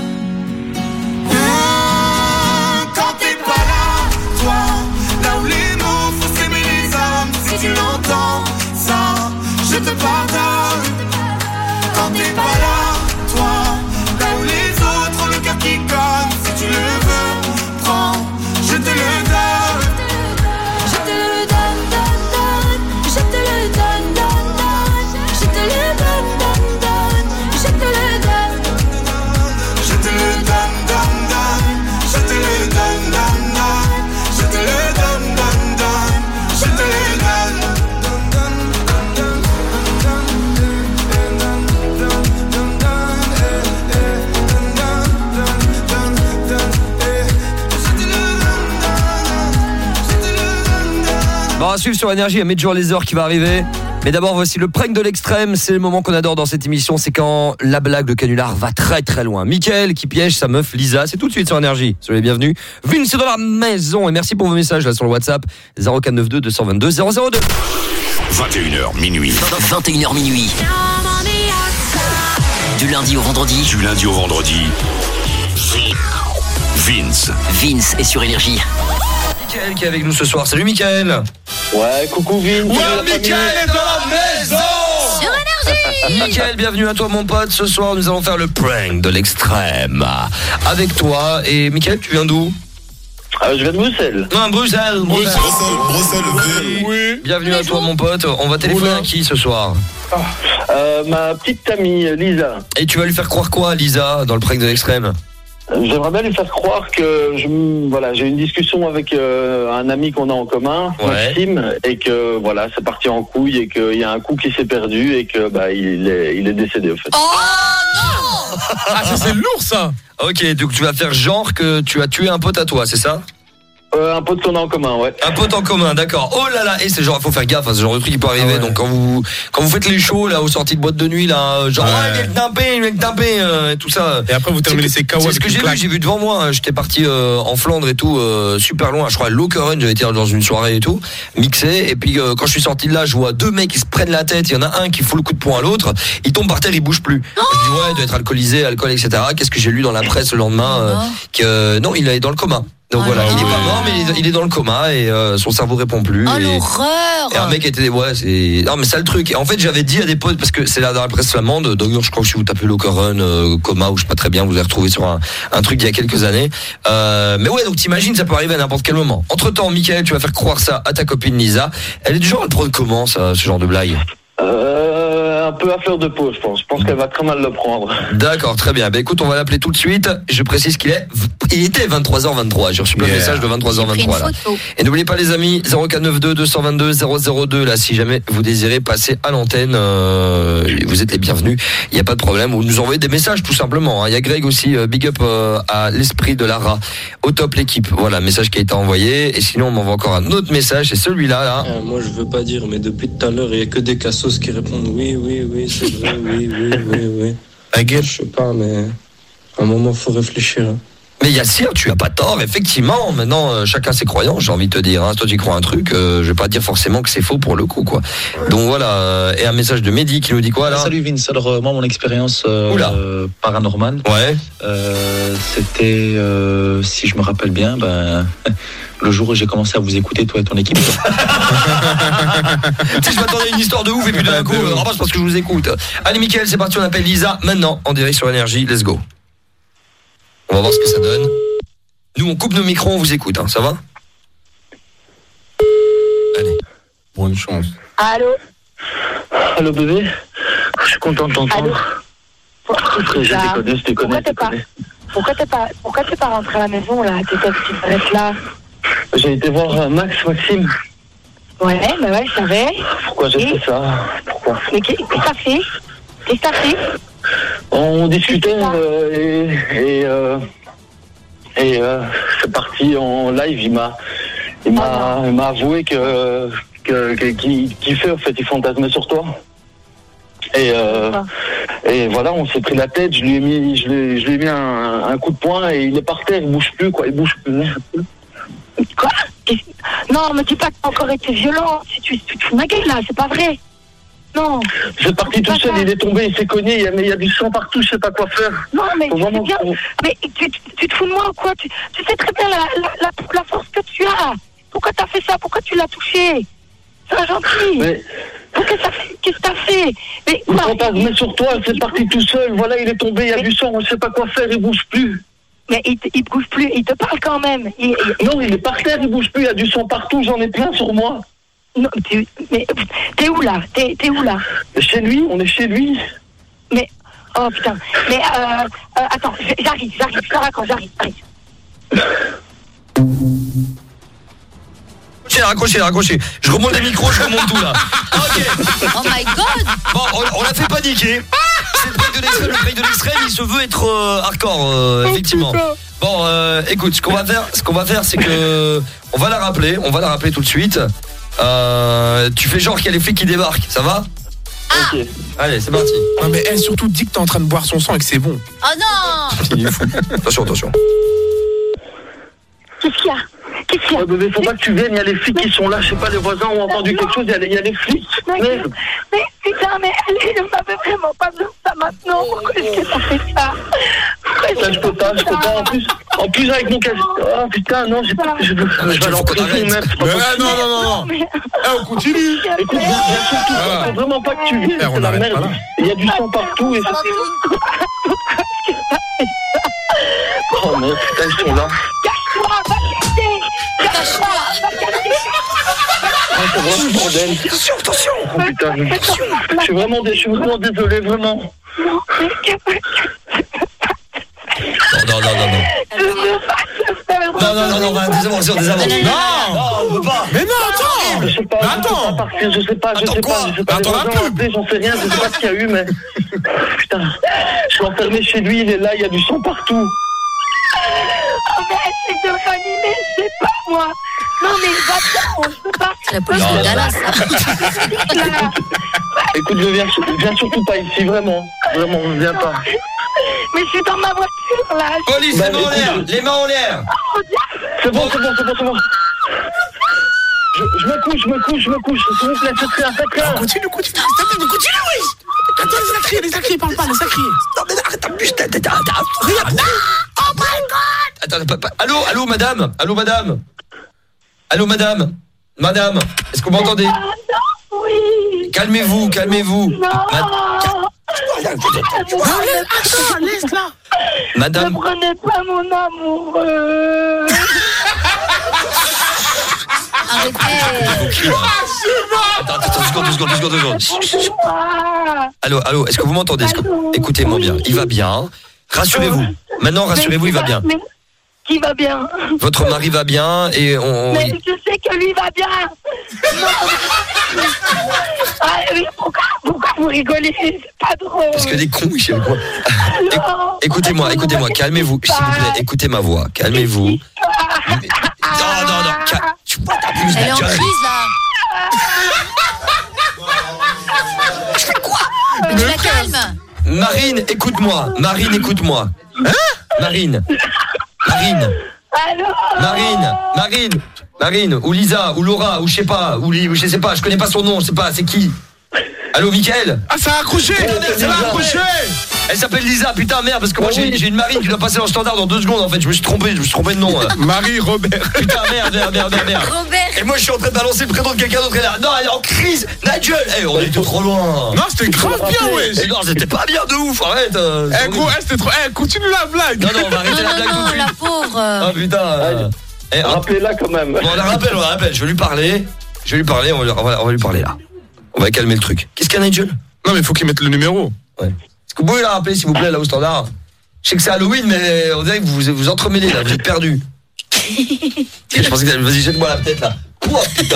Quand t'es pas là, toi, là où les mots font s'aimer les âmes. Si tu l'entends, ça, je te pardonne. Quand t'es pas là, toi, là où les autres ont le cœur qui colle. Si tu le veux, prends, je te le donne. Je te le donne, donne, donne. Je te le donne, donne, donne. Je te le donne, donne, donne. Je te le donne. Je te le donne, donne, donne. Je te le donne, donne, donne. Je te le donne, donne, donne. Je te le donne. Bon, à suivre sur Énergie, il y a Major Lazer qui va arriver. Mais d'abord, voici le prank de l'extrême. C'est le moment qu'on adore dans cette émission. C'est quand la blague, le canular va très très loin. Mickaël qui piège sa meuf Lisa. C'est tout de suite sur Énergie. Soyez les bienvenus. Vince est dans la maison. Et merci pour vos messages là sur le WhatsApp 0492 222 002. 21h minuit. 21h minuit. Du lundi au vendredi. Du lundi au vendredi. Vince est sur Énergie. Mickaël qui est avec nous ce soir. Salut Mickaël. Ouais, coucou Vince. Ouais, Mickaël est dans la maison. Sur Énergie. Mickaël, bienvenue à toi mon pote. Ce soir, nous allons faire le prank de l'extrême avec toi. Et Mickaël, tu viens d'où? Je viens de Bruxelles. Non, Bruxelles. Oui. Bienvenue à toi mon pote. On va téléphoner à qui ce soir? Ma petite amie Lisa. Et tu vas lui faire croire quoi, Lisa, dans le prank de l'extrême? J'aimerais bien lui faire croire que j'ai une discussion avec un ami qu'on a en commun, Maxime, et que voilà, c'est parti en couille et qu'il y a un coup qui s'est perdu et que il est décédé au fait. Oh non. Ah, ça c'est lourd ça. Ok, donc tu vas faire genre que tu as tué un pote à toi, c'est ça? Un pote qu'on a en commun, ouais. Un pote en commun, d'accord. Oh là là, et c'est genre, faut faire gaffe, hein, ce genre de truc qui peut arriver. Donc quand vous faites les shows là aux sorties de boîte de nuit là, genre il vient de taper, tout ça. Et après vous terminez ces KO. C'est ce que j'ai vu devant moi. Hein. J'étais parti en Flandre et tout, super loin. Je crois à Lokeren, j'avais été dans une soirée et tout, mixé. Et puis quand je suis sorti de là, je vois deux mecs qui se prennent la tête. Il y en a un qui fout le coup de poing à l'autre. Il tombe par terre, il bouge plus. Je dis ouais, il doit être alcoolisé, alcool, etc. Qu'est-ce que j'ai lu dans la presse le lendemain que non, il est dans le coma. Donc voilà, il est pas mort, mais il est dans le coma et son cerveau répond plus. Oh l'horreur! Et un mec était non mais c'est le truc. Et en fait j'avais dit à des potes parce que c'est là dans la presse flamande. D'ailleurs je crois que si vous tapez Lokeren coma ou je sais pas très bien, vous allez retrouver sur un truc d'il y a quelques années. Mais ouais, donc t'imagines ça peut arriver à n'importe quel moment. Entre temps, Mickaël, tu vas faire croire ça à ta copine Lisa. Elle est du genre à le prendre comment ça, ce genre de blague? Un peu à fleur de peau, je pense. Je pense qu'elle va très mal le prendre. D'accord, très bien. Écoute, on va l'appeler tout de suite. Je précise qu'il était 23h23. J'ai reçu plein de messages de 23h23 là. Et n'oubliez pas les amis, 0492 222 002 là, si jamais vous désirez passer à l'antenne, vous êtes les bienvenus. Il n'y a pas de problème. Vous nous envoyez des messages tout simplement. Il y a Greg aussi, big up à l'esprit de Lara. Au top l'équipe. Voilà, message qui a été envoyé. Et sinon, on m'envoie encore un autre message. C'est celui-là là. Moi, je veux pas dire, mais depuis tout à l'heure, il y a que des cassos qui répondent oui, c'est vrai, oui. Je sais pas, mais à un moment, faut réfléchir. Mais Yassir, tu as pas tort, effectivement. Maintenant, chacun ses croyances, j'ai envie de te dire. Hein. Toi, tu crois un truc, je vais pas dire forcément que c'est faux pour le coup, quoi. Donc voilà. Et un message de Mehdi qui nous dit quoi là? Salut Vince. Alors moi, mon expérience paranormale, c'était, si je me rappelle bien, le jour où j'ai commencé à vous écouter, toi et ton équipe. Tu sais, je m'attendais à une histoire de ouf et puis d'un coup, c'est parce que je vous écoute. Allez, Mickaël, c'est parti, on appelle Lisa maintenant en direct sur Énergie. Let's go. On va voir ce que ça donne. Nous, on coupe nos micros, on vous écoute, hein, ça va? Allez. Bonne chance. Allô bébé? Je suis content de t'entendre. J'ai déconné. Pourquoi t'es pas rentré à la maison là? T'étais tu restes là. J'ai été voir Maxime. Ouais, je savais. Pourquoi j'ai fait ça? Pourquoi? Mais qu'est-ce que t'as fait? On discutait et c'est parti en live. Il m'a avoué qu'il fait en fait, il fantasmait sur toi. Et voilà, on s'est pris la tête. Je lui ai mis un coup de poing et il est par terre. Il bouge plus. Quoi? Non, me dis pas que t'as encore été violent. Tu te fous ma gueule là, c'est pas vrai. Non. C'est parti tout seul, il est tombé, il s'est cogné, il y a du sang partout, je sais pas quoi faire. Non, mais tu sais bien, mais tu te fous de moi ou quoi? Tu sais très bien la force que tu as. Pourquoi t'as fait ça? Pourquoi tu l'as touché? C'est gentil. Mais... Qu'est-ce que t'as fait? Mais il fantasmait sur toi, c'est parti tout seul, voilà, il est tombé, il y a du sang, on sait pas quoi faire, il bouge plus. Mais il bouge plus, il te parle quand même. Non, il est par terre, il bouge plus, il y a du sang partout, j'en ai plein sur moi. Non, mais t'es où là? T'es où là? Chez lui, on est chez lui. Mais, oh putain, mais attends, j'arrive, je te raconte, j'arrive. Raccrochez. Je remonte les micros, je remonte tout là. Ok. Oh my god. Bon, on l'a fait paniquer. C'est le break de l'extrême, il se veut être hardcore, effectivement. Bon, écoute, ce qu'on va faire, c'est que on va la rappeler tout de suite. Tu fais genre qu'il y a les flics qui débarquent, ça va? Ok. Allez, c'est parti. Non mais elle surtout dit que t'es en train de boire son sang et que c'est bon. Oh non. Il est fou. Attention. Qu'est-ce qu'il y a? Ouais, bébé, faut pas que tu viennes, il y a les flics qui sont là, je sais pas, les voisins ont entendu quelque chose, il y a les flics. Mais putain, mais elle ne m'avait vraiment pas besoin de ça maintenant. Pourquoi est-ce que ça fait ça? Je peux pas, en plus avec mon casque. Oh putain, non, je vais aller en prison même. Non. On continue. Écoute, bien surtout, faut vraiment pas que tu viennes, c'est la merde. Il y a du sang partout et ça fait... Oh merde, putain, ils sont là. Cache-toi, va casser. C'est vraiment le bordel. Attention. Oh putain, je suis vraiment désolé, vraiment. Non. Non, désavance. Non, on peut pas. Mais non, attends. Je sais pas. Attends un peu. J'en sais rien, je sais pas ce qu'il y a eu, mais... Putain, je suis enfermé chez lui, il est là, il y a du sang partout. mais essaye de le ranimer, je sais pas moi. Non mais va bien, on ne peut pas. C'est la police de Dallas, ça. Écoute, viens surtout pas ici, vraiment. Vraiment, viens pas. Mais je suis dans ma voiture là. Police, les mains en l'air, les mains en l'air. C'est bon. Je me couche. S'il vous plaît, faites rien. Continue, oui. Attends, les crier, parle pas, les crier. Non, mais arrête, regarde. Oh my god. Attends, allô, madame. Madame, est-ce que vous m'entendez? Oui. Calmez-vous. Non. Attends, laisse là. Madame. Ne prenez pas mon amoureux. Arrêtez. Attends, 2 secondes. Allô, est-ce que vous m'entendez? Écoutez-moi bien, il va bien. Rassurez-vous. Maintenant, rassurez-vous, il va bien. Mais qui va bien? Votre mari va bien et Mais je sais que lui va bien. Pourquoi vous rigolez? C'est pas drôle. Parce que des cons, Michel, quoi. Écoutez-moi, calmez-vous, s'il vous plaît. Écoutez ma voix, calmez-vous. Non. Tu vois, t'as plus Elle est en gueule. crise, là. Je fais quoi? Mais tu la calmes. Marine, écoute-moi. Hein? Marine, ou Lisa, ou Laura, ou je sais pas, je sais pas, je connais pas son nom, je sais pas, c'est qui? Allô, Mickaël? Ah, ça a accroché. Elle s'appelle Lisa, putain, merde, parce que moi j'ai une Marine qui doit passer dans le standard dans 2 secondes, en fait, je me suis trompé de nom. Marie Robert. Putain, merde. Robert. Et moi je suis en train de balancer le prénom de quelqu'un d'autre, elle est là. Non, elle est en crise, Nigel. On était trop loin. Non, c'était grave bien, ouais. Non, c'était pas bien de ouf, arrête. Gros, c'était trop. Continue la blague. Non, on va arrêter la blague tout de suite. La pauvre. Oh putain. Rappelez-la quand même. Bon, on la rappelle, je vais lui parler, on va lui parler là. On va calmer le truc. Qu'est-ce qu'il y a, Nigel? Non, mais il faut qu'il mette le numéro. Ouais. Est-ce que vous pouvez la rappeler, s'il vous plaît, là au standard? Je sais que c'est Halloween, mais on dirait que vous vous entremêlez là, vous êtes perdus. Je pensais que vas-y, jette-moi la tête là. Oh putain.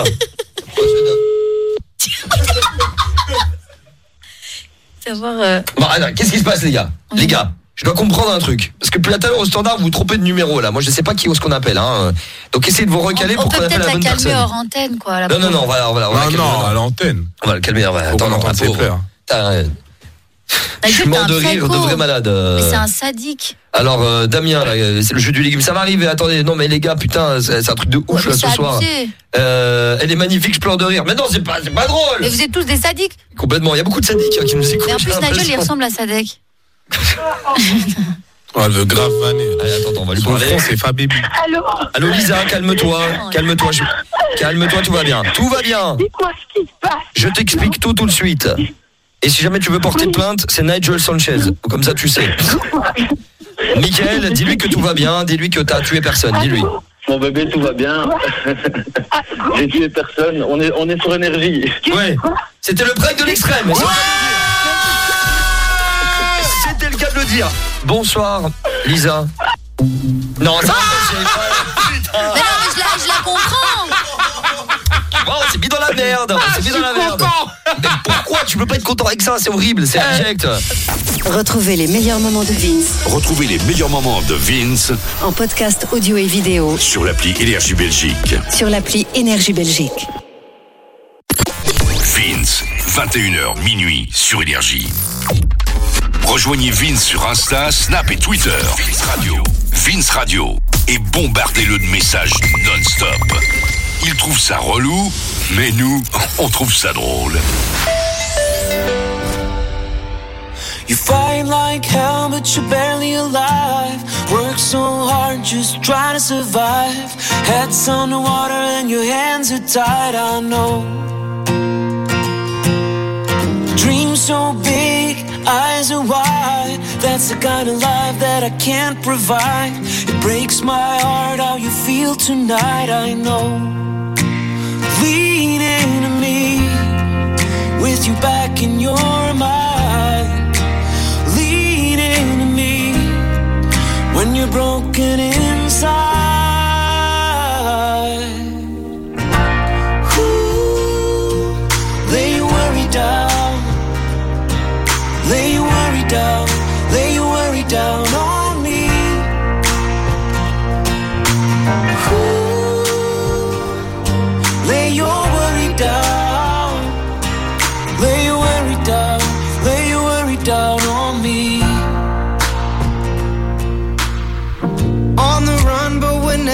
Savoir. Bon, alors, qu'est-ce qui se passe, les gars? Les gars, je dois comprendre un truc. Parce que plus à l'heure au standard, vous vous trompez de numéro là. Moi, je sais pas qui ou ce qu'on appelle. Hein. Donc, essayez de vous recaler On pour peut qu'on appelle peut-être la bonne la calmer personne. hors antenne, quoi. La Non, pauvre. on va la calmer. Non, à l'antenne. On va le calmer. Attends, on pauvre. peur. Je suis mort de rire, de vrai malade. Mais c'est un sadique. Alors, Damien, là, c'est le jeu du légume. Ça va arriver, attendez. Non, mais les gars, putain, c'est un truc de ouf là ce soir. Elle est magnifique, je pleure de rire. Mais non, c'est pas drôle. Mais vous êtes tous des sadiques. Complètement. Il y a beaucoup de sadiques qui nous écoutent. Mais en plus, Nigel, il ressemble à Sadek. Oh, le grave vanné. Allez, attends, on va lui Son parler. front, c'est Fabibi. Allô, Lisa, calme-toi. Calme-toi, tout va bien. Tout va bien. Dites-moi ce qui se passe. Je t'explique tout de suite. Et si jamais tu veux porter plainte, c'est Nigel Sanchez. Comme ça, tu sais. Mickaël, dis-lui que tout va bien. Dis-lui que t'as tué personne. Dis-lui. Mon bébé, tout va bien. J'ai tué personne. On est sur énergie. Ouais. C'était le break de l'extrême. C'était le cas de le dire. Bonsoir, Lisa. Non, ça Mais non, mais je la comprends. Oh, c'est mis dans la merde. Mais pourquoi tu peux pas être content avec ça? C'est horrible, c'est abject. Retrouvez les meilleurs moments de Vince Retrouvez les meilleurs moments de Vince en podcast audio et vidéo sur l'appli Énergie Belgique. sur l'appli Énergie Belgique. Vince, 21h minuit sur Énergie. Rejoignez Vince sur Insta, Snap et Twitter. Vince Radio. Et bombardez-le de messages non-stop. Il trouve ça relou, mais nous, on trouve ça drôle. You fight like hell, but you're barely alive. Work so hard, just trying to survive. Head's on the water and your hands are tied, I know. Dreams so big, eyes are wide. That's the kind of life that I can't provide. It breaks my heart how you feel tonight, I know. Lean into me, with you back in your mind. Lean into me, when you're broken inside. Ooh, lay your worry down. Lay your worry down. Lay your worry down on me.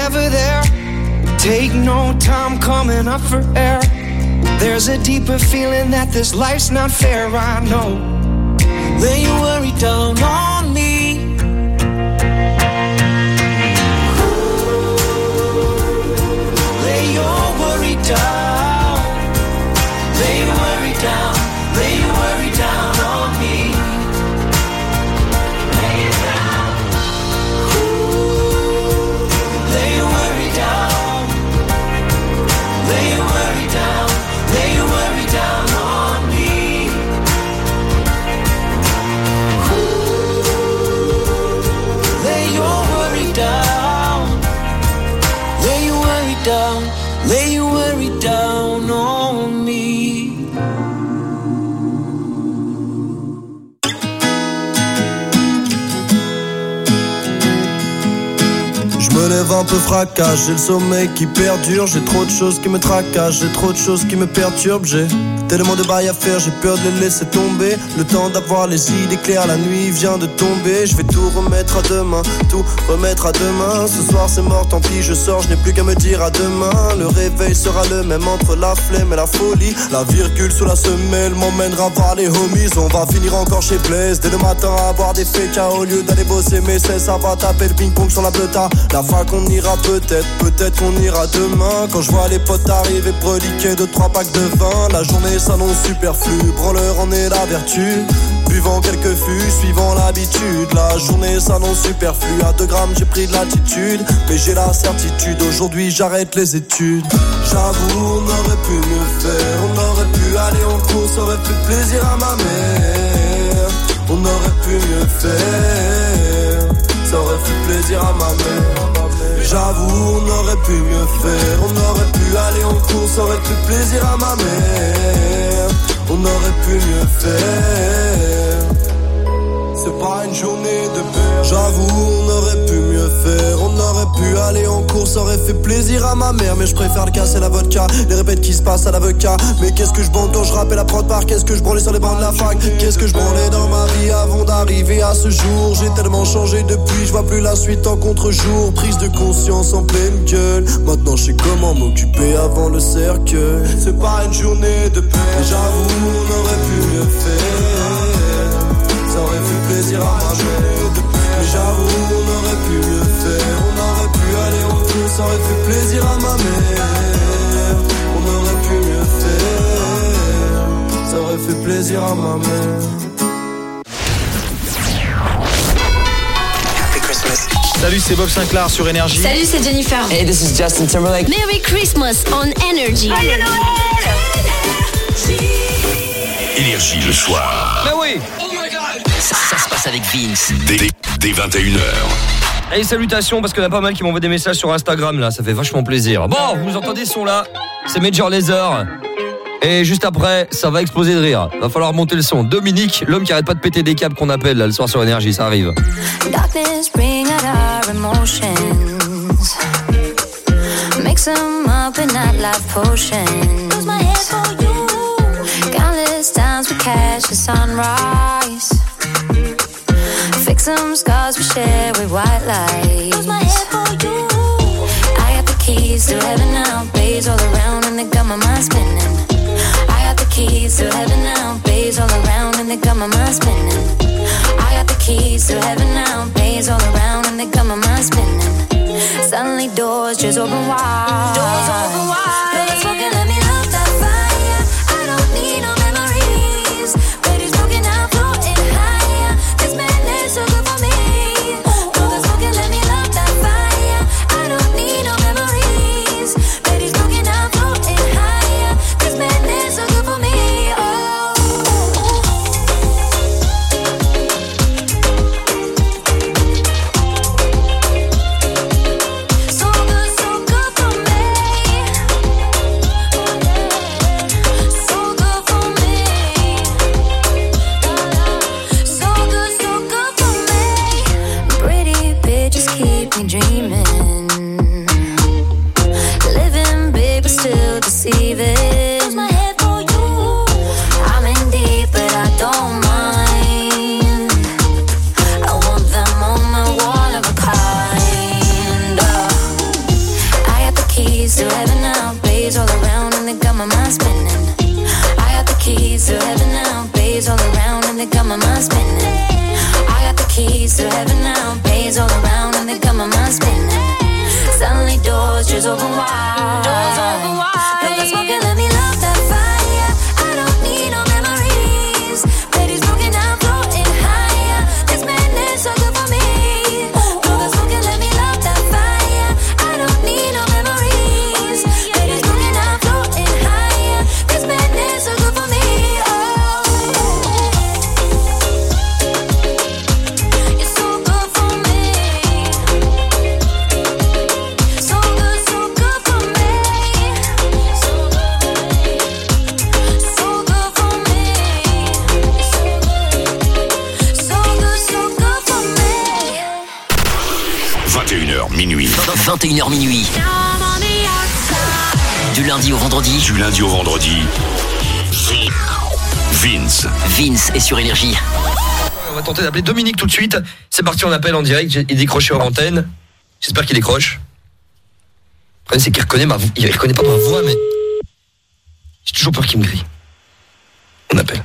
never there. Take no time coming up for air. There's a deeper feeling that this life's not fair, I know. Lay your worry down on me. Lay your worry down. Lay your worry down. Lay your worry down on me. Lay it down. Lay your worry down. Lay your worry down. Lay your worry down on me. Lay your worry down. Lay your worry down. Lay your worry down on me. Je me lève un peu fracasse, j'ai le sommeil qui perdure. J'ai trop de choses qui me tracassent, j'ai trop de choses qui me perturbent. J'ai tellement de bails à faire, j'ai peur de les laisser tomber. Le temps d'avoir les idées claires, la nuit vient de tomber. Je vais tout remettre à demain, tout remettre à demain. Ce soir c'est mort, tant pis, je sors, je n'ai plus qu'à me dire à demain. Le réveil sera le même entre la flemme et la folie. La virgule sous la semelle m'emmènera voir les homies. On va finir encore chez Blaise dès le matin à boire des fécas au lieu d'aller bosser. Mais ça va taper le ping-pong sur la bleuta. La fois qu'on ira peut-être qu'on ira demain. Quand je vois les potes arriver breliquer 2-3 packs de vin. La journée s'annonce superflue, branleur en est la vertu. Buvant quelques fûts, suivant l'habitude. La journée s'annonce superflue, à 2 grammes j'ai pris de l'attitude. Mais j'ai la certitude, aujourd'hui j'arrête les études. J'avoue, on aurait pu mieux faire. On aurait pu aller en cours, ça aurait fait plaisir à ma mère. On aurait pu mieux faire, ça aurait fait plaisir à ma mère. J'avoue, on aurait pu mieux faire. On aurait pu aller en cours, ça aurait fait plaisir à ma mère. On aurait pu mieux faire. C'est pas une journée de paix. J'avoue, on aurait pu mieux faire. On aurait pu aller en cours, ça aurait fait plaisir à ma mère. Mais je préfère le casser la vodka, les répètes qui se passent à l'avocat. Mais qu'est-ce que je bande quand je rappelle la prod par. Qu'est-ce que je branlais sur les bancs de la fac. Qu'est-ce que je branlais dans ma vie avant d'arriver à ce jour. J'ai tellement changé depuis, je vois plus la suite en contre-jour. Prise de conscience en pleine gueule. Maintenant je sais comment m'occuper avant le cercueil. C'est pas une journée de paix. J'avoue, on aurait pu mieux faire. Ça aurait fait plaisir à ma mère. Mais j'avoue, on aurait pu mieux faire. On aurait pu aller en cours, ça aurait fait plaisir à ma mère. On aurait pu mieux faire. Ça aurait fait plaisir à ma mère. Salut, c'est Bob Sinclair sur Énergie. Salut, c'est Jennifer. Hey, this is Justin Timberlake. Merry Christmas on Energy. Énergie le soir. Mais oui. Ça se passe avec Vince. Dès 21h. Et salutations, parce qu'il y en a pas mal qui m'envoient des messages sur Instagram là, ça fait vachement plaisir. Bon, vous entendez ce son là, c'est Major Lazer. Et juste après, ça va exploser de rire. Va falloir monter le son. Dominique, l'homme qui arrête pas de péter des câbles qu'on appelle là le soir sur Énergie, ça arrive. Darkness bring out our emotions. Mix them up in that life potion. Lose my head for you. Countless times we catch the sunrise. Fix some scars we share with white lights. Lose my head for you. I got the keys to heaven now. Bays all around and they got my mind spinning. I got the keys to heaven now. Bays all around and they got my mind spinning. I got the keys to heaven now. Bays all around and they got my mind spinning. Suddenly doors just open wide. Doors open wide. Love is walking, let me love that fire. I don't need no memories. Baby's broken out, floating higher. This madness so good for me. Love is walking, let me love that fire. I don't need no memories. Baby's broken out, floating higher. This madness so good for me. Dreaming, living big but still deceiving. Lose my head for you. I'm in deep but I don't mind. I want them on my one of a kind. they got my mind spinning. I got the keys to heaven now, bays all around and they got my mind spinning. Suddenly doors just open wide. Blow the smoke and let me love that fire. I don't need no memories. Ladies broken down, floating higher. This madness so good for me. Blow the smoke and let me love that fire. I don't need no memories. Ladies broken down, floating higher. This madness so good for me. You're so good for me. So good for me. So good for me. So good for me. 21h minuit. 21h minuit. Du lundi au vendredi. Vince est sur Énergie. On va tenter d'appeler Dominique tout de suite. C'est parti, on appelle en direct. Il décroche hors antenne. J'espère qu'il décroche. Le problème, c'est qu'il reconnaît ma voix. Il reconnaît pas ma voix, mais j'ai toujours peur qu'il me grille. On appelle.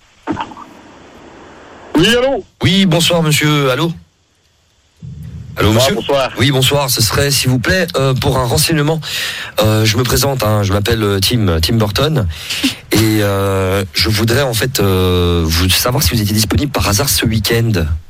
Oui, allô? Oui, bonsoir, monsieur. Allô? Allô, monsieur? Bonsoir. Oui, bonsoir. Ce serait, s'il vous plaît, pour un renseignement. Je me présente, je m'appelle Tim Burton. Et je voudrais, en fait, vous savoir si vous étiez disponible par hasard ce week-end.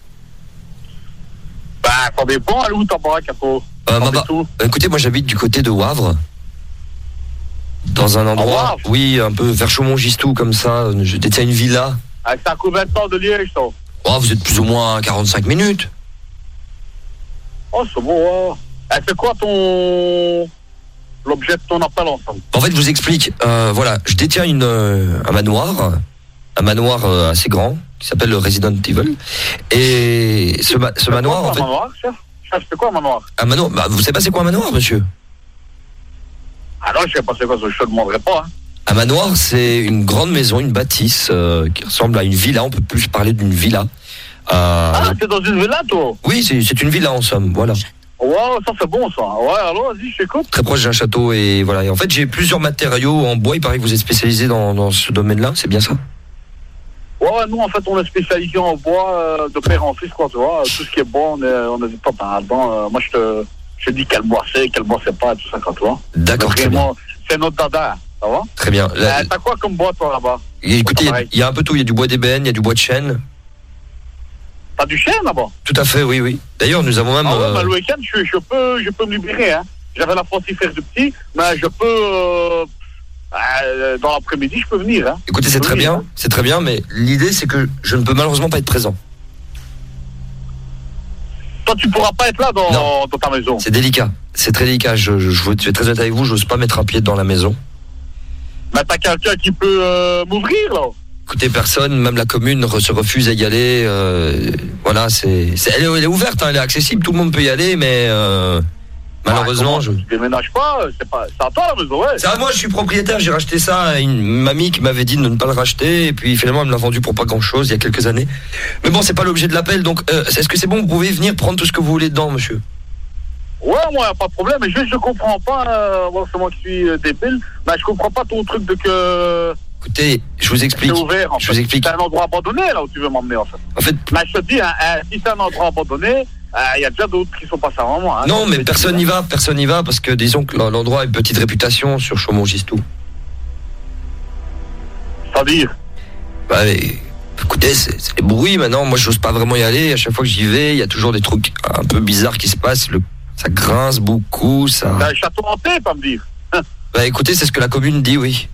Bah, ça dépend, à où t'en parles, Capo? Écoutez, moi, j'habite du côté de Wavre. Dans un endroit, oui, un peu vers Chaumont-Gistou, comme ça. Je détiens une villa. Ah, c'est à combien de temps de Liège, ça? Oh, vous êtes plus ou moins à 45 minutes. Oh, c'est bon, hein. C'est quoi l'objet de ton appel ensemble? En fait, je vous explique. Voilà, je détiens un manoir assez grand, qui s'appelle le Resident Evil. Et ce manoir, en fait... Chef, c'est quoi un manoir? Un manoir, vous savez pas c'est quoi un manoir, monsieur? Ah non, je sais pas c'est quoi, je te demanderai pas, hein. Un manoir, c'est une grande maison, une bâtisse, qui ressemble à une villa. On peut plus parler d'une villa. C'est dans une villa, toi? Oui, c'est une villa en somme, voilà. Ouais, ça c'est bon, ça. Ouais, alors vas-y, je t'écoute. Très proche d'un château et voilà. Et en fait, j'ai plusieurs matériaux en bois. Il paraît que vous êtes spécialisé dans ce domaine-là, c'est bien ça? Ouais, nous en fait, on est spécialisé en bois de père en fils, quoi, tu vois. Tout ce qui est bois, on est pas là-dedans. Moi, je te dis quel bois c'est pas, tout ça, quand tu vois. D'accord, très bien. C'est notre dada, ça va? Très bien. T'as quoi comme bois, toi, là-bas? Écoutez, il y a un peu tout. Il y a du bois d'ébène, il y a du bois de chêne. T'as du chêne là-bas? Tout à fait, oui. D'ailleurs, nous avons même... le week-end, je peux me libérer, hein. J'avais la frontifère de petit, mais je peux... dans l'après-midi, je peux venir, hein. Écoutez, c'est très bien, mais l'idée, c'est que je ne peux malheureusement pas être présent. Toi, tu pourras pas être là dans ta maison? C'est délicat, c'est très délicat. Je vais être très honnête avec vous, j'ose pas mettre un pied dans la maison. Mais t'as quelqu'un qui peut m'ouvrir, là? Écoutez, personne, même la commune se refuse à y aller. Voilà, elle est ouverte, hein, elle est accessible, tout le monde peut y aller, mais malheureusement, tu déménages pas, c'est à toi la maison, ouais. C'est à moi, je suis propriétaire, j'ai racheté ça à une mamie qui m'avait dit de ne pas le racheter, et puis finalement elle me l'a vendu pour pas grand chose il y a quelques années. Mais bon, c'est pas l'objet de l'appel, donc est-ce que c'est bon, vous pouvez venir prendre tout ce que vous voulez dedans, monsieur? Ouais, moi, pas de problème, mais je comprends pas, c'est moi qui suis débile, mais je comprends pas ton truc de que... Écoutez, je vous explique. C'est ouvert, en fait. C'est un endroit abandonné, là, où tu veux m'emmener, en fait. Mais je te dis, si c'est un endroit abandonné, il y a déjà d'autres qui sont passés avant moi. Hein, non, mais personne n'y va, parce que disons que l'endroit a une petite réputation sur Chaumont-Gistou. C'est-à-dire? Écoutez, c'est les bruits maintenant. Moi, j'ose pas vraiment y aller. À chaque fois que j'y vais, il y a toujours des trucs un peu bizarres qui se passent. Ça grince beaucoup, ça. C'est un château hanté, pas me dire. Écoutez, c'est ce que la commune dit, oui.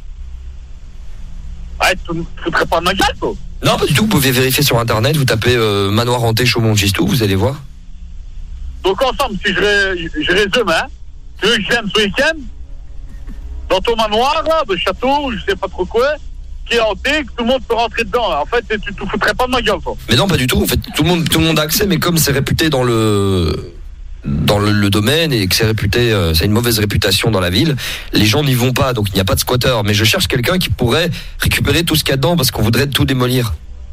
Ouais, tu ne foutrais pas de ma gueule, toi? Non, pas du tout. Vous pouvez vérifier sur internet. Vous tapez manoir hanté Chaumont-Gistou, vous allez voir. Donc ensemble, si je résume, hein, tu veux que je vienne ce week-end dans ton manoir, là, de château, je sais pas trop quoi, qui est hanté, que tout le monde peut rentrer dedans. En fait, tu te foutrais pas de ma gueule, toi. Mais non, pas du tout. En fait, tout le monde a accès, mais comme c'est réputé dans le domaine et que c'est réputé, ça a une mauvaise réputation dans la ville, les gens n'y vont pas, donc il n'y a pas de squatter. Mais je cherche quelqu'un qui pourrait récupérer tout ce qu'il y a dedans parce qu'on voudrait tout démolir.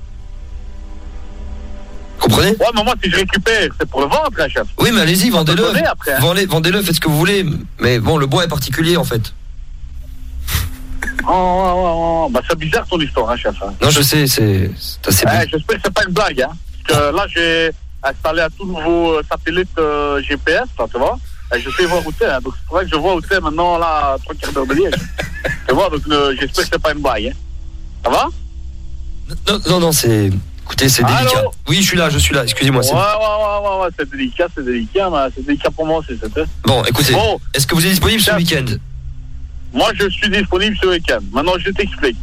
Comprenez? Ouais, mais moi, si je récupère, c'est pour le vendre, hein, chef. Oui, mais allez-y, vendez-le. Après, hein. Vendez-le, faites ce que vous voulez. Mais bon, le bois est particulier, en fait. Oh. Bah, c'est bizarre ton histoire, hein, chef. Non, je sais, c'est assez bien. J'espère que c'est pas une blague, hein. Parce que là, j'ai installé un tout nouveau satellite GPS, là, tu vois. Et je sais voir où t'es, hein. Donc c'est vrai que je vois où t'es maintenant, là, à 3 quarts d'heure de Liège. Tu vois, donc j'espère que c'est pas une blague, hein. Ça va? Non, c'est... Écoutez, c'est délicat. Oui, je suis là, excusez-moi. Ouais, c'est délicat, mais c'est délicat pour moi aussi, c'était. Bon, écoutez, est-ce que vous êtes disponible ce week-end? Moi, je suis disponible ce week-end. Maintenant, je t'explique.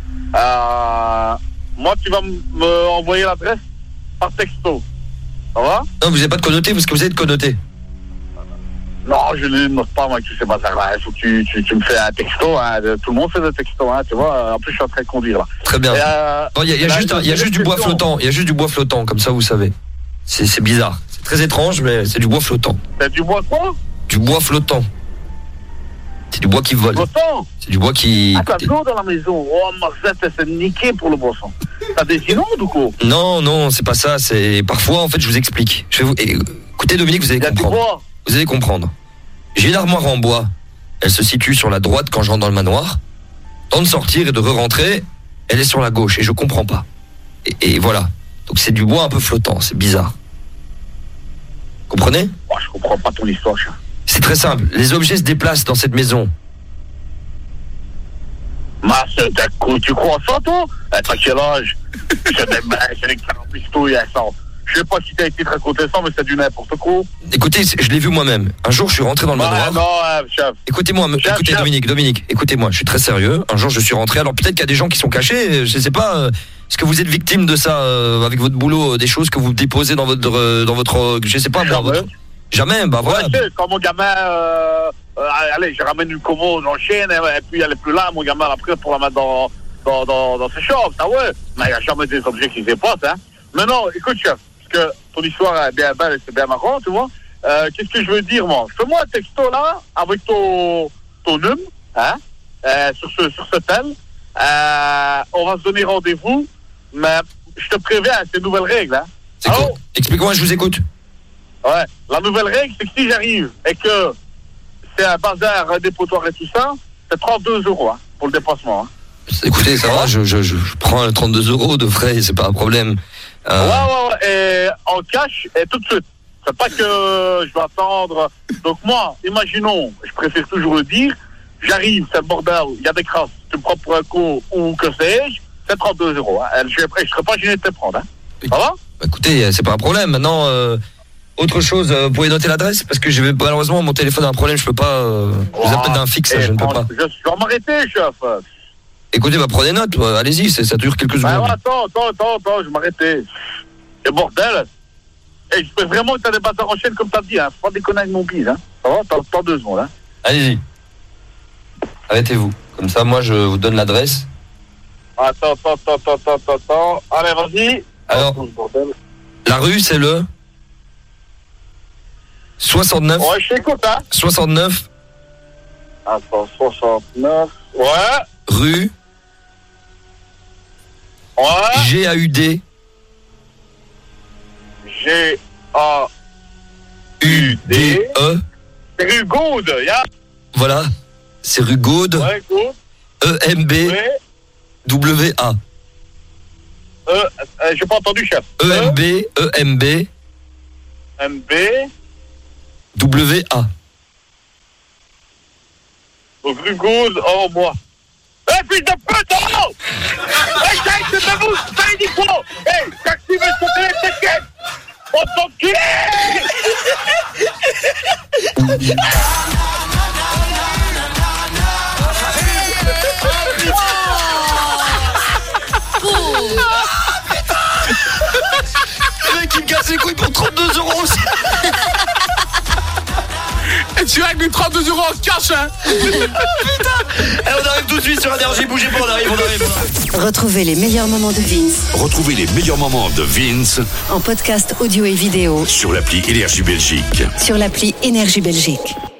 Moi, tu vas me envoyer l'adresse par texto. Ça va? Non, vous n'avez pas de connoté, parce que vous êtes connoté. Non, je ne note pas, moi, tu sais pas ça. Il faut que tu me fais un texto. Hein. Tout le monde fait des textos, hein, tu vois. En plus, je suis en train de conduire, là. Très bien. Il y a juste du bois flottant. Il y a juste du bois flottant, comme ça, vous savez. C'est bizarre. C'est très étrange, mais c'est du bois flottant. C'est du bois quoi? Du bois flottant. C'est du bois qui vole. Flottant? C'est du bois qui... Ah, t'as de l'eau dans la maison. Oh, Marcette, c'est niqué pour le boisson. T'as des inondes ou quoi? Non, c'est pas ça. C'est... Parfois, en fait, je vous explique. Écoutez, Dominique, vous allez comprendre. Vous allez comprendre. J'ai une armoire en bois. Elle se situe sur la droite quand je rentre dans le manoir. Temps de sortir et de re-rentrer, elle est sur la gauche et je comprends pas. Et voilà. Donc c'est du bois un peu flottant, c'est bizarre. Comprenez? Oh, je comprends pas ton histoire, chat. C'est très simple. Les objets se déplacent dans cette maison. Tu crois ça, toi? T'as quel âge? C'est des carambistouilles à ça. Je sais pas si t'as été te raconter ça, mais c'est du n'importe quoi. Écoutez, je l'ai vu moi-même. Un jour, je suis rentré dans le manoir. Non, chef. Écoutez-moi, écoutez Dominique, écoutez-moi, je suis très sérieux. Un jour, je suis rentré. Alors peut-être qu'il y a des gens qui sont cachés, je sais pas. Est-ce que vous êtes victime de ça avec votre boulot, des choses que vous déposez dans votre, je sais pas, Jamais, bah voilà. Ouais, quand mon gamin, allez, je ramène une commode, j'enchaîne, et puis elle est plus là, mon gamin après pour la mettre dans ses chambres, ça ouais. Mais il n'y a jamais des objets qui se dépassent, hein. Mais non, écoute, chef, parce que ton histoire est bien belle et c'est bien marrant, tu vois. Qu'est-ce que je veux dire, moi? Fais-moi un texto là, avec ton numéro, hein, sur ce tel. On va se donner rendez-vous, mais je te préviens, c'est une nouvelle règle, hein. C'est quoi? Explique-moi, je vous écoute. Ouais, la nouvelle règle, c'est que si j'arrive et que c'est un bazar, un dépotoir et tout ça, c'est 32 € hein, pour le dépassement. Hein. Écoutez, ça va, je prends 32 € de frais, c'est pas un problème. Ouais, et en cash et tout de suite. C'est pas que je vais attendre. Donc moi, imaginons, je préfère toujours le dire, j'arrive, c'est le bordel, il y a des crasses, tu me prends pour un coup ou que sais-je, c'est 32 €. Hein. Je serai pas gêné de te prendre. Hein. Ça va? Écoutez, c'est pas un problème. Maintenant, autre chose, vous pouvez noter l'adresse? Parce que malheureusement, mon téléphone a un problème, je peux pas vous appelle d'un fixe, je ne peux pas. Je vais m'arrêter, chef. Écoutez, allez-y, allez-y, ça dure quelques secondes. Attends, je vais m'arrêter. C'est bordel. Et j'espère vraiment que t'as des bazars en chaîne comme t'as dit, hein. Faut pas déconner avec mon bise, hein. Ça va? T'as 2 secondes, hein. Allez-y. Arrêtez-vous. Comme ça, moi, je vous donne l'adresse. Attends. Allez, vas-y. Alors, la rue, c'est le 69. Ouais, je t'écoute, hein. 69. Attends, 69. Ouais. Rue. Ouais. G-A-U-D. G-A-U-D-E. C'est rue Gaude, ya. Voilà. C'est rue Gaude. Ouais, Gaude. E-M-B-W-A. J'ai pas entendu, chef. E-M-B. M-B. W-A. Donc, rue Gaude, oh, moi. Fils de pute, oh! C'est de vous, ça dit quoi? J'active ce téléphone, on t'enculé! Le mec, il me casse les couilles pour 32 €. Et tu règles les 32 € en cash, hein. Putain. On arrive tout de suite sur Énergie, bougez pas, on arrive. Retrouvez les meilleurs moments de Vince. Retrouvez les meilleurs moments de Vince en podcast audio et vidéo sur l'appli Énergie Belgique. Sur l'appli Énergie Belgique.